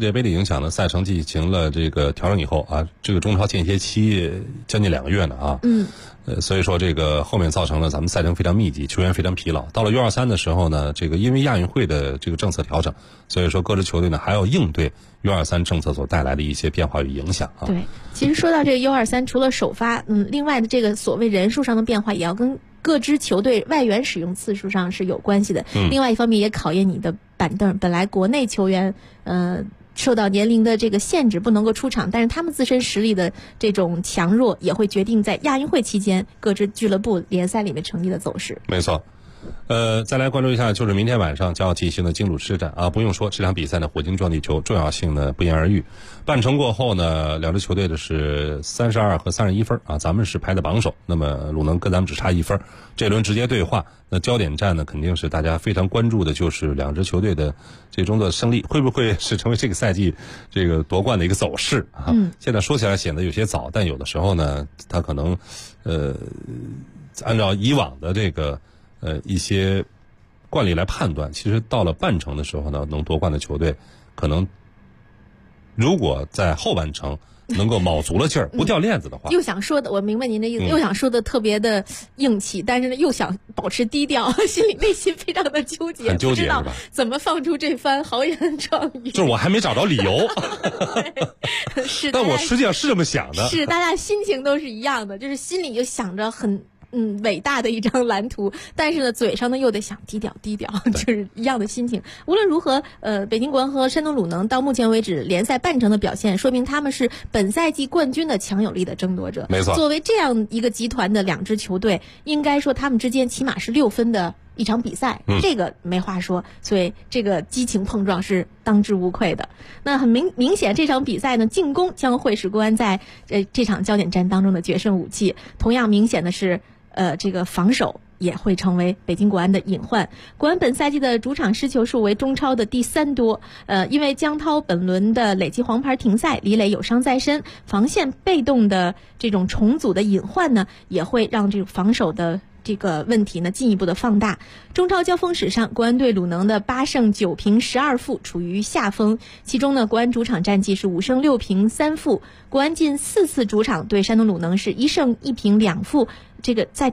想呢，赛程进行了这个调整以后啊，这个中超间歇期将近2个月呢啊。所以说这个后面造成了咱们赛程非常密集，球员非常疲劳。到了 U23 的时候呢，这个因为亚运会的这个政策调整，所以说各支球队呢还要应对 U23 政策所带来的一些变化与影响啊。 对，其实说到这个 U23，除了首发，另外的这个所谓人数上的变化，也要跟各支球队外援使用次数上是有关系的。另外一方面也考验你的板凳。本来国内球员受到年龄的这个限制不能够出场，但是他们自身实力的这种强弱也会决定在亚运会期间各支俱乐部联赛里面成绩的走势。 没错。再来关注一下，就是明天晚上将要进行的京鲁之战啊，不用说，这场比赛呢火金撞地球，重要性呢不言而喻。半程过后呢，两支球队的是32和31分啊，咱们是排在榜首，那么鲁能跟咱们只差1分，这轮直接对话。那焦点战呢，肯定是大家非常关注的，就是两支球队的最终的胜利会不会是成为这个赛季这个夺冠的一个走势啊？现在说起来显得有些早，但有的时候呢，它可能按照以往的这个一些惯例来判断，其实到了半程的时候呢，能夺冠的球队可能如果在后半程能够卯足了劲儿，不掉链子的话， 又想说的，我明白您的意思，又想说的特别的硬气，但是呢又想保持低调，内心非常的纠结， 很纠结， 不知道怎么放出这番豪言壮语。 就是我还没找着理由， 是， 但我实际上是这么想的， 是大家心情都是一样的，就是心里就想着很伟大的一张蓝图，但是呢，嘴上呢又得想低调，就是一样的心情。无论如何，北京国安和山东鲁能到目前为止联赛半程的表现，说明他们是本赛季冠军的强有力的争夺者。 没错， 作为这样一个集团的两支球队，应该说他们之间起码是6分的一场比赛，这个没话说，所以这个激情碰撞是当之无愧的。那很明显，这场比赛呢，进攻将会是国安在这场焦点战当中的决胜武器。同样明显的是，这个防守也会成为北京国安的隐患。国安本赛季的主场失球数为中超的第3多。因为江涛本轮的累计黄牌停赛，李磊有伤在身，防线被动的这种重组的隐患呢，也会让这个防守的这个问题呢进一步的放大。中超交锋史上，国安对鲁能的8胜9平12负处于下风，其中呢，国安主场战绩是5胜6平3负，国安近4次主场对山东鲁能是1胜1平2负，这个在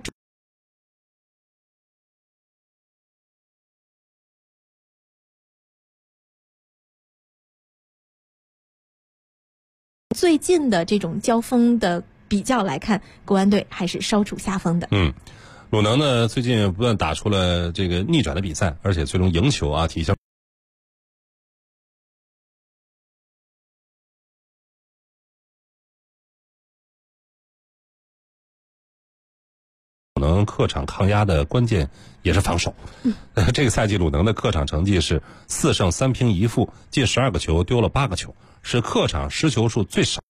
最近的这种交锋的比较来看，国安队还是稍处下风的。 鲁能呢最近不断打出了这个逆转的比赛，而且最终赢球啊，体现鲁能客场抗压的关键也是防守。这个赛季鲁能的客场成绩是4胜3平1负，进12个球，丢了8个球，是客场失球数最少。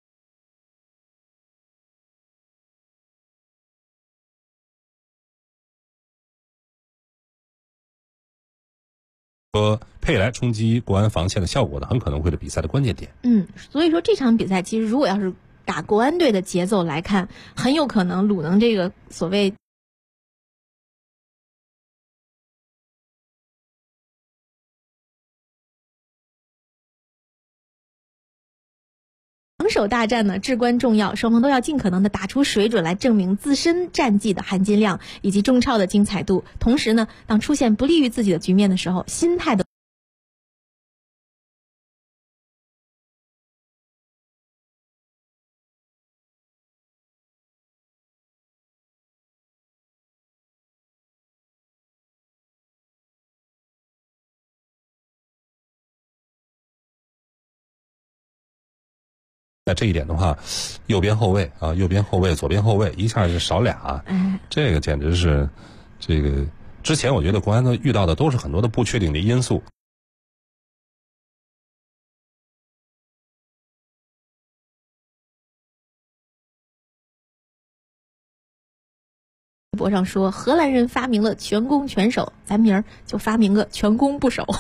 配来冲击国安防线的效果呢，很可能会是比赛的关键点。 所以说这场比赛其实如果要是打国安队的节奏来看，很有可能鲁能这个所谓防守大战呢至关重要，双方都要尽可能的打出水准来证明自身战绩的含金量以及中超的精彩度。同时呢，当出现不利于自己的局面的时候，心态的那这一点的话，右边后卫、左边后卫一下是少俩，这个简直是这个之前我觉得国安遇到的都是很多的不确定的因素。 微博上说，荷兰人发明了全攻全守，咱明儿就发明个全攻不守。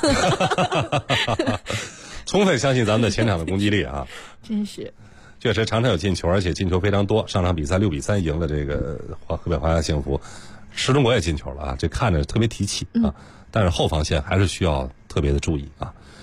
充分相信咱们的前场的攻击力啊！ 真是， 确实场场有进球，而且进球非常多。上场比赛6比3赢了这个河北华夏幸福，石中国也进球了啊，这看着特别提气啊。但是后防线还是需要特别的注意啊。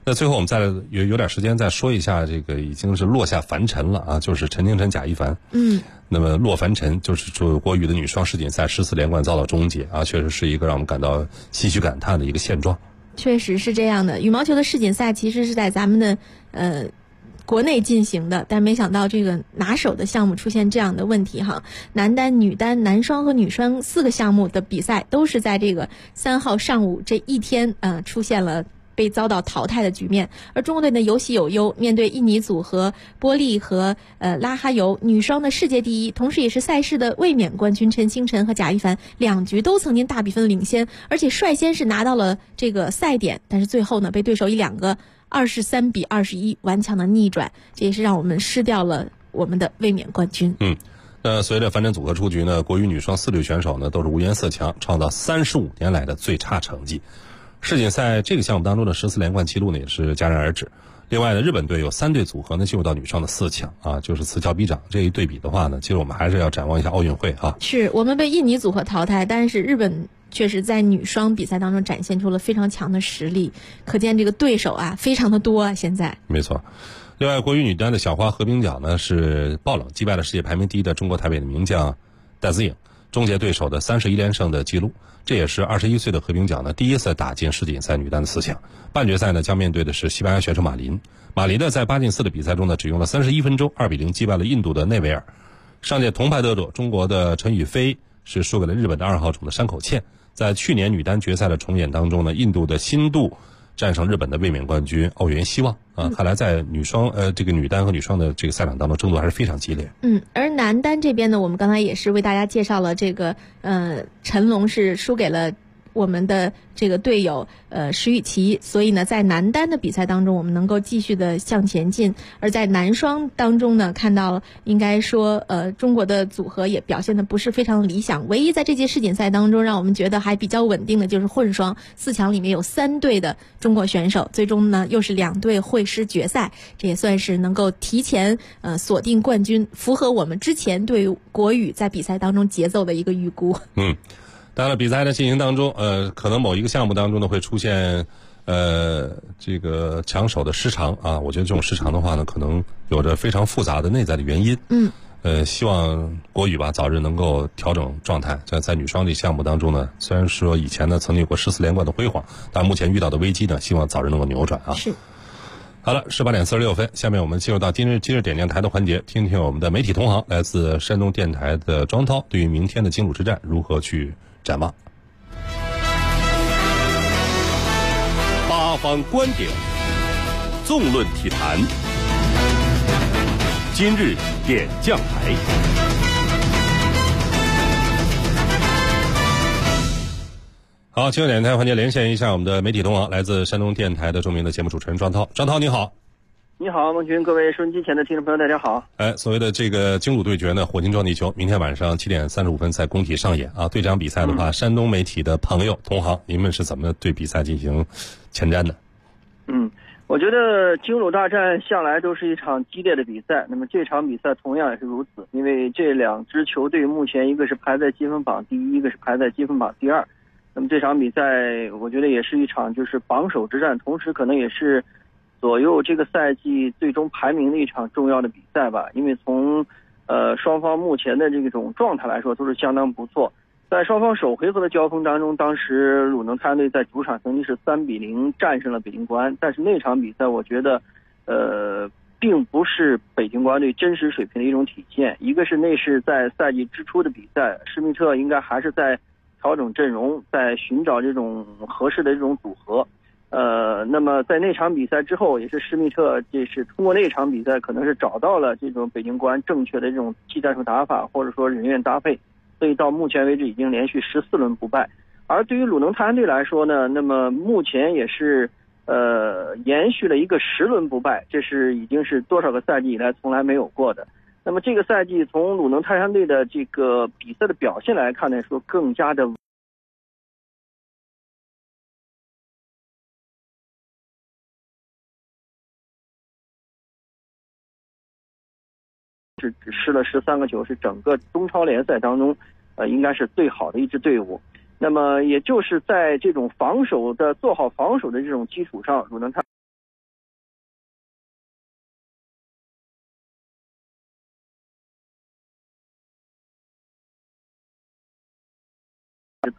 那最后我们再有点时间再说一下这个已经是落下凡尘了啊，就是陈清晨、贾一凡。那么落凡尘就是说国羽的女双世锦赛14连冠遭到终结啊，确实是一个让我们感到唏嘘感叹的一个现状。 确实是这样的，羽毛球的世锦赛其实是在咱们的国内进行的，但没想到这个拿手的项目出现这样的问题哈。男单、女单、男双和女双4个项目的比赛都是在这个3号上午这一天出现了被遭到淘汰的局面，而中国队呢有喜有忧，面对印尼组合波利和拉哈尤，女双的世界第一，同时也是赛事的卫冕冠军陈清晨和贾一凡2局都曾经大比分领先，而且率先是拿到了这个赛点，但是最后呢被对手以2个23比21顽强的逆转，这也是让我们失掉了我们的卫冕冠军。 那随着樊振组合出局呢，国羽女双4队选手呢都是无缘4强，创造35年来的最差成绩。世锦赛这个项目当中的14连冠纪录呢也是戛然而止。另外呢，日本队有3队组合呢进入到女双的4强啊，就是此消彼长。这一对比的话呢，其实我们还是要展望一下奥运会啊。 是我们被印尼组合淘汰，但是日本确实在女双比赛当中展现出了非常强的实力，可见这个对手非常的多啊。现在没错。另外，国羽女单的小花和平角呢是爆冷击败了世界排名第一的中国台北的名将戴资颖，终结对手的31连胜的记录。这也是21岁的和平角呢第一次打进世锦赛女单的4强。半决赛呢将面对的是西班牙选手马林。马林呢在8进4的比赛中呢只用了31分钟2比0击败了印度的内维尔。上届铜牌得者中国的陈雨菲是输给了日本的2号种的山口茜。在去年女单决赛的重演当中呢，印度的新度战胜日本的卫冕冠军奥原希望啊，看来在这个女单和女双的这个赛场当中争夺还是非常激烈。 而男单这边呢，我们刚才也是为大家介绍了这个陈龙是输给了我们的这个队友石宇奇，所以呢在男单的比赛当中我们能够继续的向前进。而在男双当中呢，看到了应该说中国的组合也表现的不是非常理想，唯一在这届世锦赛当中让我们觉得还比较稳定的就是混双4强里面有3队的中国选手，最终呢又是2队会师决赛，这也算是能够提前锁定冠军，符合我们之前对国羽在比赛当中节奏的一个预估。 当然了，比赛的进行当中，可能某一个项目当中呢会出现这个抢手的失常啊。我觉得这种失常的话呢，可能有着非常复杂的内在的原因。希望国羽吧早日能够调整状态。在女双这项目当中呢，虽然说以前呢曾经有过14连冠的辉煌，但目前遇到的危机呢，希望早日能够扭转啊。 是。 好了，18点46分，下面我们进入到今日点将台的环节，听听我们的媒体同行，来自山东电台的庄涛对于明天的金鲁之战如何去展望。 八方观点，纵论体坛，今日点将台。 好，今日点将台环节连线一下我们的媒体同行，来自山东电台的著名的节目主持人庄涛。庄涛你好。 你好，孟群，各位收音机前的听众朋友，大家好。 所谓的这个京鲁对决呢，火星撞地球，明天晚上7点35分在工体上演啊。对这场比赛的话，山东媒体的朋友同行，你们是怎么对比赛进行前瞻的？ 我觉得京鲁大战向来都是一场激烈的比赛，那么这场比赛同样也是如此，因为这2支球队目前一个是排在积分榜第1，一个是排在积分榜第2。那么这场比赛我觉得也是一场就是榜首之战，同时可能也是左右这个赛季最终排名的一场重要的比赛吧。因为从双方目前的这种状态来说都是相当不错。在双方首回合的交锋当中，当时鲁能太阳队在主场曾经是3比0战胜了北京国安，但是那场比赛我觉得并不是北京国安队真实水平的一种体现。一个是那是在赛季之初的比赛，施密特应该还是在调整阵容，在寻找这种合适的这种组合。那么在那场比赛之后，也是施密特这是通过那场比赛可能是找到了这种北京国安正确的这种技战术打法，或者说人员搭配，所以到目前为止已经连续14轮不败。而对于鲁能太阳队来说呢，那么目前也是延续了一个10轮不败，这是已经是多少个赛季以来从来没有过的。那么这个赛季从鲁能太阳队的这个比赛的表现来看呢，说更加的只失了13个球，是整个中超联赛当中应该是最好的一支队伍。那么也就是在这种防守的做好防守的这种基础上，鲁能太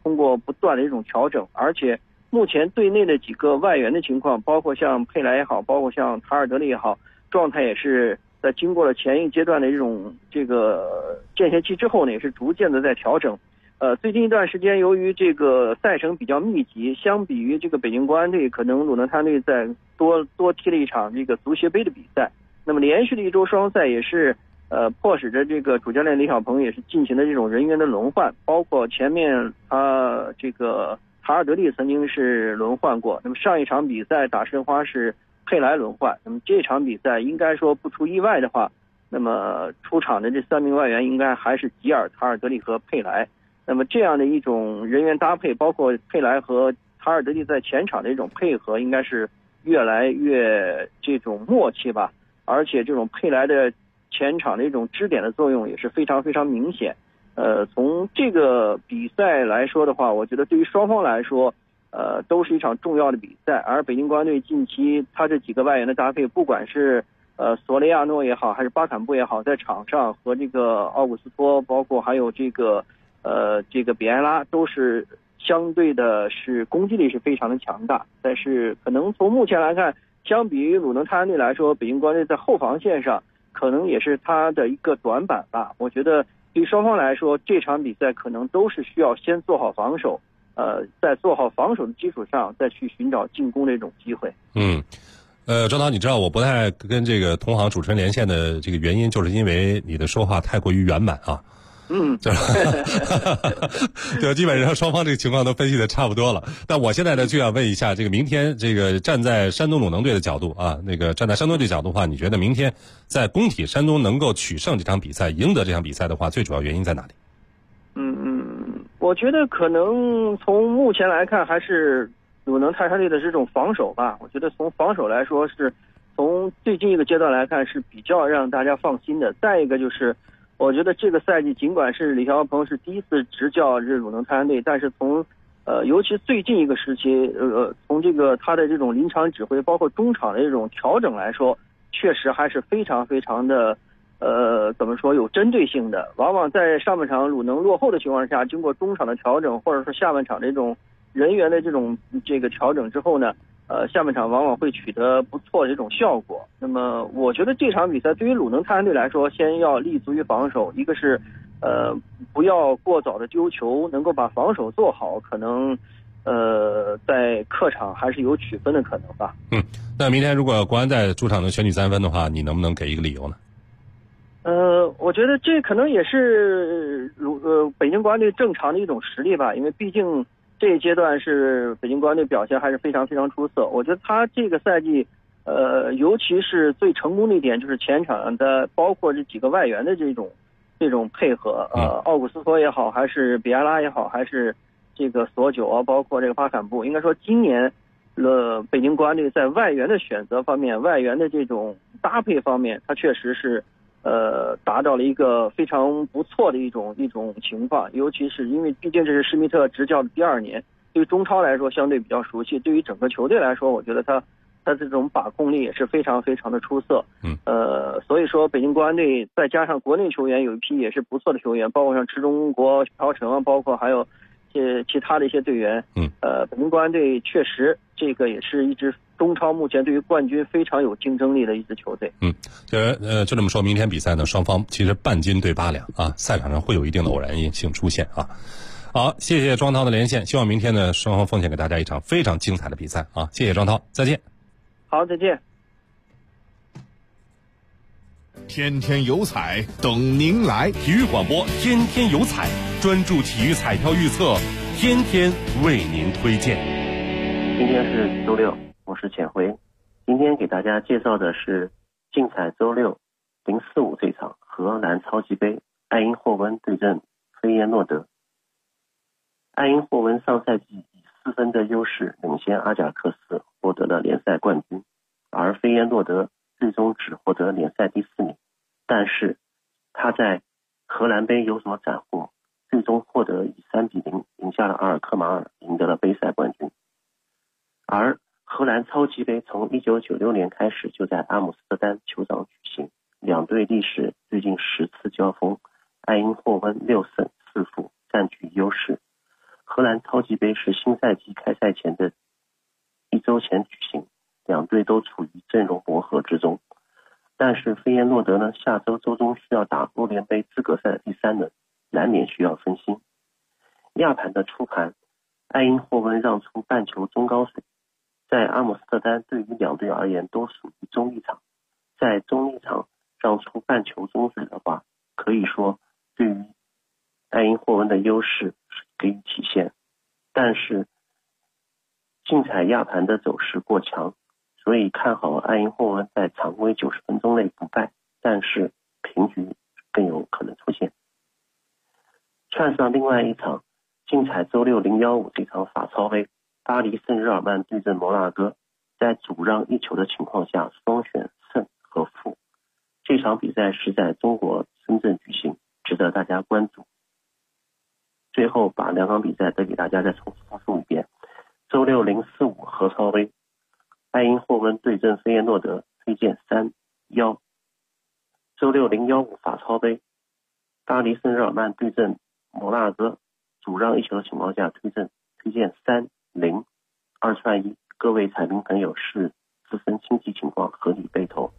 通过不断的这种调整，而且目前队内的几个外援的情况，包括像佩莱也好，包括像塔尔德利也好，状态也是在经过了前一阶段的这个间歇期之后呢，也是逐渐的在调整。最近一段时间，由于这个赛程比较密集，相比于这个北京国安队，可能鲁能泰队在多踢了一场这个足协杯的比赛。那么连续的一周双赛也是迫使着这个主教练李小鹏也是进行的这种人员的轮换，包括前面这个塔尔德利曾经是轮换过，那么上一场比赛打申花是佩莱轮换，那么这场比赛应该说不出意外的话，那么出场的这3名外援应该还是吉尔、塔尔德利和佩莱。那么这样的一种人员搭配，包括佩莱和塔尔德利在前场的一种配合，应该是越来越这种默契吧。而且这种佩莱的前场的一种支点的作用也是非常非常明显。从这个比赛来说的话，我觉得对于双方来说，都是一场重要的比赛。而北京国安队近期他这几个外援的搭配，不管是索雷亚诺也好，还是巴坎布也好，在场上和这个奥古斯托，包括还有这个比埃拉，都是相对的是攻击力是非常的强大。但是可能从目前来看，相比于鲁能泰山队来说，北京国安队在后防线上可能也是他的一个短板吧。我觉得对双方来说，这场比赛可能都是需要先做好防守，在做好防守的基础上，再去寻找进攻的这种机会。 张涛，你知道我不太跟这个同行主持人连线的这个原因，就是因为你的说话太过于圆满啊。对，基本上双方这个情况都分析的差不多了。但我现在呢就要问一下，这个明天这个站在山东鲁能队的角度啊，那个站在山东队角度的话，你觉得明天在工体山东能够取胜这场比赛，赢得这场比赛的话，最主要原因在哪里？ 我觉得可能从目前来看，还是鲁能泰山队的这种防守吧。我觉得从防守来说，是从最近一个阶段来看是比较让大家放心的。再一个就是，我觉得这个赛季尽管是李霄鹏是第一次执教这鲁能泰山队，但是从尤其最近一个时期，从这个他的这种临场指挥，包括中场的这种调整来说，确实还是非常非常的怎么说有针对性的。往往在上半场鲁能落后的情况下，经过中场的调整，或者说下半场这种人员的这个调整之后呢，下半场往往会取得不错的这种效果。那么我觉得这场比赛对于鲁能泰山队来说，先要立足于防守，一个是不要过早的丢球，能够把防守做好，可能在客场还是有取分的可能吧。 那明天如果国安在主场能选取3分的话，你能不能给一个理由呢？ 我觉得这可能也是北京国安队正常的一种实力吧，因为毕竟这一阶段是北京国安队表现还是非常非常出色。我觉得他这个赛季尤其是最成功的一点就是前场的包括这几个外援的这种配合，奥古斯托也好，还是比埃拉也好，还是这个索九啊，包括这个巴坎布，应该说今年北京国安队在外援的选择方面，外援的这种搭配方面，他确实是达到了一个非常不错的一种情况。尤其是因为毕竟这是施密特执教的第2年，对于中超来说相对比较熟悉，对于整个球队来说，我觉得他这种把控力也是非常非常的出色。所以说北京国安队再加上国内球员有一批也是不错的球员，包括像池中国、朴成，包括还有其他的一些队员。北京国安队确实这个也是一支中超目前对于冠军非常有竞争力的一支球队。 就这么说，明天比赛呢，双方其实半斤对8两啊，赛场上会有一定的偶然性出现啊。好，谢谢庄涛的连线，希望明天呢双方奉献给大家一场非常精彩的比赛啊！谢谢庄涛，再见。 好，再见。 天天有彩等您来， 体育广播天天有彩，专注体育彩票预测，天天为您推荐。 今天是周六，我是浅回。今天给大家介绍的是竞彩周六045这场荷兰超级杯，埃因霍温对阵菲耶诺德。埃因霍温上赛季以4分的优势领先阿贾克斯，获得了联赛冠军，而菲耶诺德最终只获得联赛第4名。但是他在荷兰杯有所斩获，最终获得以3-0赢下了阿尔克马尔，赢得了杯赛冠军。而荷兰超级杯从1996年开始就在阿姆斯特丹球场举行，两队历史最近10次交锋，埃因霍温6胜4负占据优势。 荷兰超级杯是新赛季开赛前的1周前举行，两队都处于阵容磨合之中。但是费耶诺德呢，下周周中需要打欧联杯资格赛的第3轮，难免需要分心。亚盘的初盘，埃因霍温让出半球中高水，在阿姆斯特丹对于两队而言都属于中立场，在中立场让出半球中水的话，可以说对于埃因霍温的优势可以体现。但是竞彩亚盘的走势过强，所以看好埃因霍温在常规90分钟内不败，但是平局更有可能出现。串上另外一场竞彩周六015这场法超杯，巴黎圣日耳曼对阵摩纳哥，在主让1球的情况下双选胜和负。这场比赛是在中国深圳举行，值得大家关注。最后把两场比赛再给大家再重复复述一遍。周六045荷超杯，埃因霍温对阵费耶诺德，推荐3-1。周六015法超杯，巴黎圣日耳曼对阵摩纳哥，主让1球的情况下推荐3-0。2串1，各位彩民朋友是自身经济情况合理备投。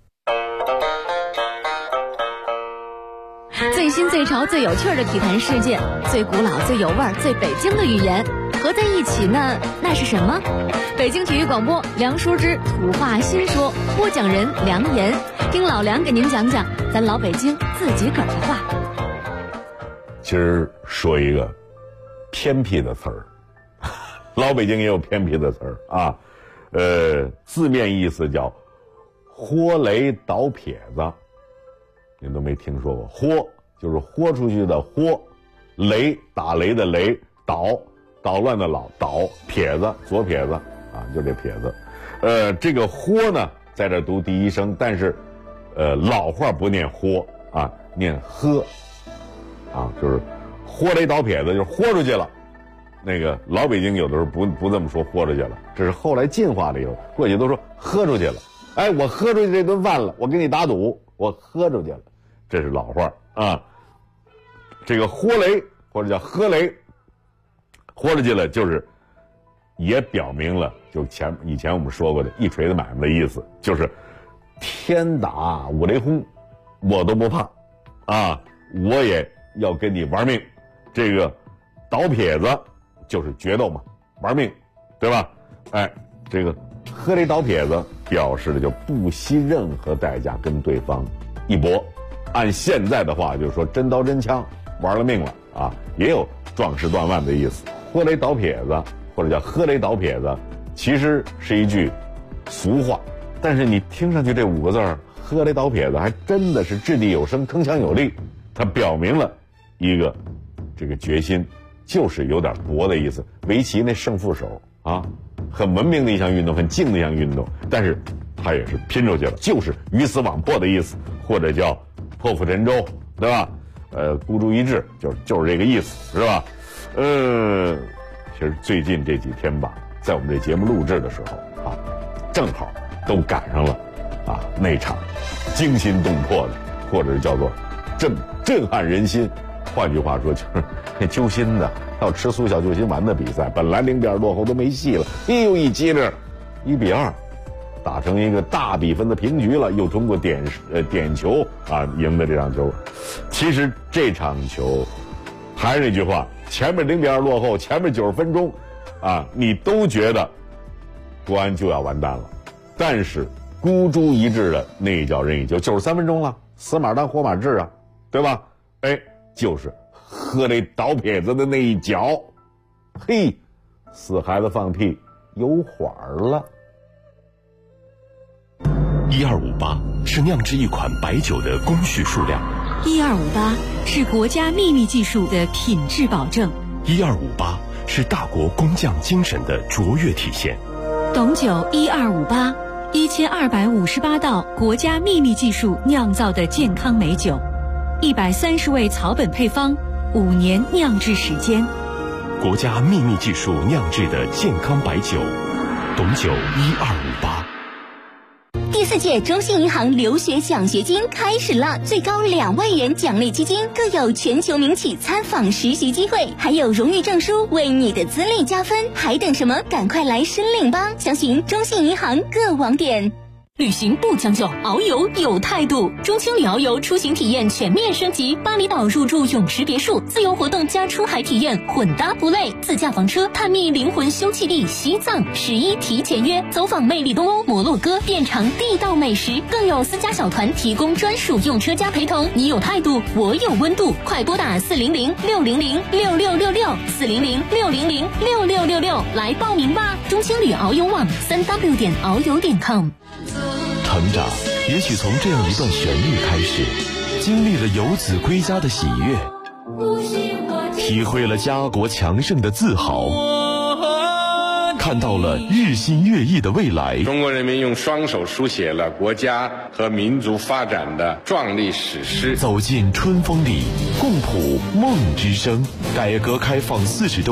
最新最潮最有趣的体坛事件，最古老最有味儿最北京的语言合在一起呢，那是什么？北京体育广播梁淑之土话新说，播讲人梁岩，听老梁给您讲讲咱老北京自己个儿的话。 今儿说一个偏僻的词儿，老北京也有偏僻的词儿啊，字面意思叫豁雷倒撇子，您都没听说过。豁就是豁出去的豁，雷打雷的雷，捣乱的倒，撇子左撇子啊，就这撇子。这个豁呢在这读第一声，但是老话不念豁啊，念呵啊，就是豁雷倒撇子，就是豁出去了。那个老北京有的时候不这么说豁出去了，这是后来进化了以后，过去都说喝出去了。哎，我喝出去这顿饭了，我给你打赌，我喝出去了，这是老话啊。这个豁雷或者叫喝雷，豁出去了，就是也表明了就以前我们说过的一锤子买卖的意思，就是天打五雷轰我都不怕啊，我也要跟你玩命。这个倒撇子就是决斗嘛，玩命，对吧？哎，这个喝雷倒撇子表示的就不惜任何代价跟对方一搏，按现在的话就是说真刀真枪玩了命了啊，也有壮士断腕的意思。豁雷倒撇子或者叫喝雷倒撇子其实是一句俗话，但是你听上去这5个字儿喝雷倒撇子还真的是掷地有声，铿锵有力，它表明了一个这个决心，就是有点搏的意思。围棋那胜负手啊，很文明的一项运动，很静的一项运动，但是它也是拼出去了，就是鱼死网破的意思，或者叫破釜沉舟，对吧？孤注一掷，就是这个意思，是吧？其实最近这几天吧，在我们这节目录制的时候啊，正好都赶上了啊那场惊心动魄的，或者是叫做震撼人心，换句话说就是那揪心的要吃速效救心丸的比赛，本来0比2落后都没戏了，又一激灵1比2打成一个大比分的平局了，又通过点球啊赢的这场球。其实这场球还是那句话，前面0比2落后，前面90分钟啊，你都觉得国安就要完蛋了，但是孤注一掷的那一脚任意球，93分钟了，死马当活马治啊，对吧？哎，就是喝雷倒撇子的那一脚，嘿，死孩子放屁有缓了。 1258是酿制一款白酒的工序数量 ，1258是国家秘密技术的品质保证 ，1258是大国工匠精神的卓越体现。 董酒1258，1258道国家秘密技术酿造的健康美酒，130味草本配方，5年酿制时间。 国家秘密技术酿制的健康白酒，董酒1258。 第 4届中信银行留学奖学金开始了，最高2万元奖励基金，更有全球名企参访实习机会，还有荣誉证书为你的资历加分，还等什么？赶快来申领吧！详询中信银行各网点。 旅行不将就，遨游有态度。中青旅遨游出行体验全面升级，巴厘岛入住泳池别墅，自由活动加出海体验，混搭不累。自驾房车探秘灵魂休憩地西藏，11提前约，走访魅力东欧摩洛哥，遍尝地道美食，更有私家小团提供专属用车加陪同。你有态度，我有温度，快拨打400-600-6666，400-600-6666来报名吧！中青旅遨游网3w.遨游.com。 成长也许从这样一段旋律开始，经历了游子归家的喜悦，体会了家国强盛的自豪，看到了日新月异的未来。 中国人民用双手书写了国家和民族发展的壮丽史诗。 走进春风里，共谱梦之声。改革开放40周